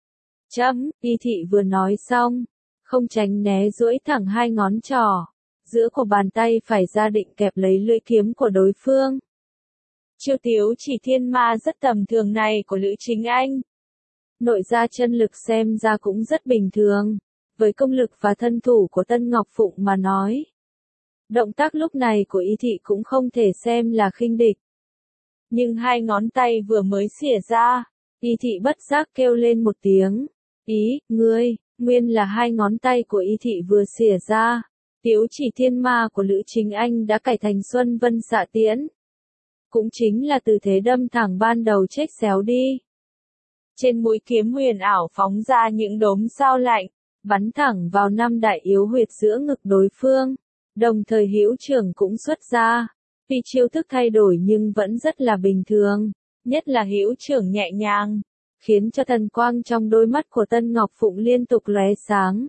Chấm, Y thị vừa nói xong, không tránh né duỗi thẳng hai ngón trỏ, giữa của bàn tay phải ra định kẹp lấy lưỡi kiếm của đối phương. Chiêu Tiếu Chỉ Thiên Ma rất tầm thường này của Lữ Chính Anh. Nội ra chân lực xem ra cũng rất bình thường, với công lực và thân thủ của Tân Ngọc Phụng mà nói. Động tác lúc này của Y thị cũng không thể xem là khinh địch. Nhưng hai ngón tay vừa mới xỉa ra, Y thị bất giác kêu lên một tiếng. Ngươi, nguyên là hai ngón tay của Y thị vừa xỉa ra. Tiếu chỉ thiên ma của Lữ Chính Anh đã cải thành Xuân Vân Xạ Tiễn. Cũng chính là từ thế đâm thẳng ban đầu chết xéo đi. Trên mũi kiếm huyền ảo phóng ra những đốm sao lạnh, bắn thẳng vào năm đại yếu huyệt giữa ngực đối phương. Đồng thời hữu trưởng cũng xuất ra. Tuy chiêu thức thay đổi nhưng vẫn rất là bình thường. Nhất là hữu trưởng nhẹ nhàng, khiến cho thần quang trong đôi mắt của Tân Ngọc Phụng liên tục lóe sáng.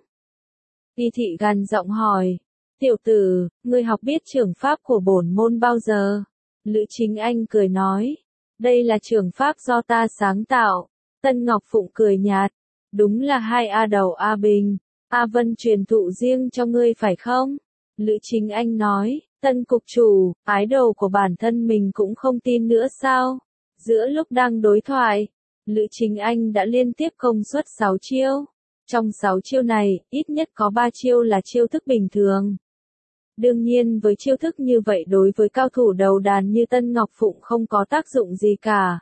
Y thị gằn giọng hỏi, tiểu tử, ngươi học biết trưởng pháp của bổn môn bao giờ? Lữ Chính Anh cười nói, đây là trưởng pháp do ta sáng tạo. Tân Ngọc Phụng cười nhạt, đúng là hai A Đầu A Bình, A Vân truyền thụ riêng cho ngươi phải không? Lữ Chính Anh nói, Tân cục chủ, ái đồ của bản thân mình cũng không tin nữa sao? Giữa lúc đang đối thoại, Lữ Chính Anh đã liên tiếp công suất 6 chiêu. Trong 6 chiêu này, ít nhất có 3 chiêu là chiêu thức bình thường. Đương nhiên với chiêu thức như vậy đối với cao thủ đầu đàn như Tân Ngọc Phụng không có tác dụng gì cả.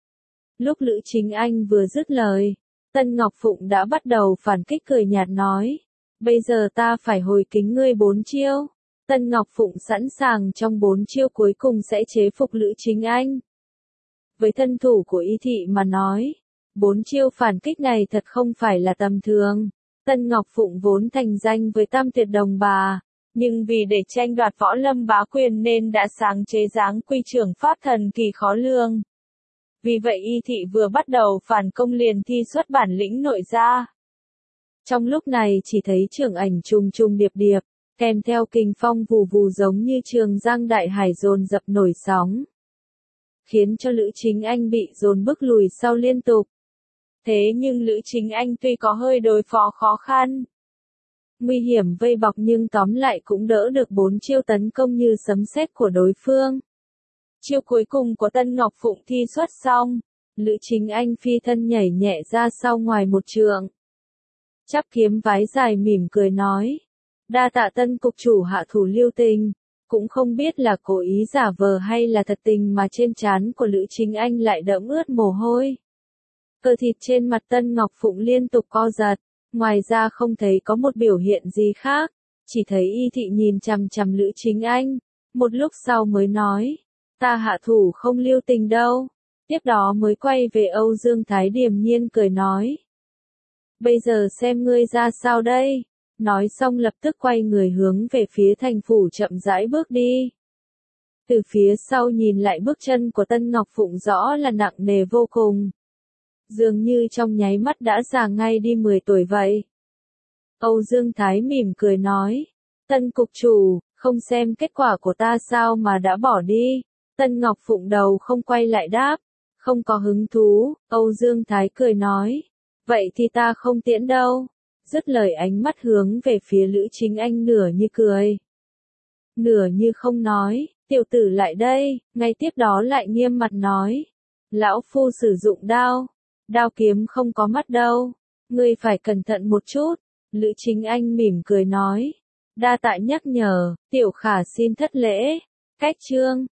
Lúc Lữ Chính Anh vừa dứt lời, Tân Ngọc Phụng đã bắt đầu phản kích cười nhạt nói, bây giờ ta phải hồi kính ngươi 4 chiêu. Tân Ngọc Phụng sẵn sàng trong 4 chiêu cuối cùng sẽ chế phục Lữ Chính Anh. Với thân thủ của Y thị mà nói, 4 chiêu phản kích này thật không phải là tầm thường. Tân Ngọc Phụng vốn thành danh với Tam Tuyệt Đồng Bà, nhưng vì để tranh đoạt võ lâm bá quyền nên đã sáng chế dáng quy trưởng pháp thần kỳ khó lường. Vì vậy Y thị vừa bắt đầu phản công liền thi xuất bản lĩnh nội ra. Trong lúc này chỉ thấy trưởng ảnh trùng trùng điệp điệp, kèm theo kình phong vù vù giống như trường giang đại hải dồn dập nổi sóng, khiến cho Lữ Chính Anh bị dồn bước lùi sau liên tục. Thế nhưng Lữ Chính Anh tuy có hơi đối phó khó khăn, nguy hiểm vây bọc nhưng tóm lại cũng đỡ được 4 chiêu tấn công như sấm sét của đối phương. Chiêu cuối cùng của Tân Ngọc Phụng thi xuất xong, Lữ Chính Anh phi thân nhảy nhẹ ra sau ngoài một trượng. Chắp kiếm vái dài mỉm cười nói, đa tạ Tân cục chủ hạ thủ lưu tình. Cũng không biết là cố ý giả vờ hay là thật tình mà trên trán của Lữ Chính Anh lại đẫm ướt mồ hôi. Cơ thịt trên mặt Tân Ngọc Phụng liên tục co giật, ngoài ra không thấy có một biểu hiện gì khác, chỉ thấy Y thị nhìn chằm chằm Lữ Chính Anh, một lúc sau mới nói, ta hạ thủ không lưu tình đâu. Tiếp đó mới quay về Âu Dương Thái điềm nhiên cười nói, bây giờ xem ngươi ra sao đây. Nói xong lập tức quay người hướng về phía thành phủ chậm rãi bước đi. Từ phía sau nhìn lại bước chân của Tân Ngọc Phụng rõ là nặng nề vô cùng. Dường như trong nháy mắt đã già ngay đi 10 tuổi vậy. Âu Dương Thái mỉm cười nói, Tân cục chủ, không xem kết quả của ta sao mà đã bỏ đi. Tân Ngọc Phụng đầu không quay lại đáp, không có hứng thú. Âu Dương Thái cười nói, vậy thì ta không tiễn đâu. Dứt lời ánh mắt hướng về phía Lữ Chính Anh nửa như cười, nửa như không nói, tiểu tử lại đây. Ngay tiếp đó lại nghiêm mặt nói, lão phu sử dụng đao, đao kiếm không có mắt đâu, ngươi phải cẩn thận một chút. Lữ Chính Anh mỉm cười nói, đa tạ nhắc nhở, tiểu khả xin thất lễ. Cách chương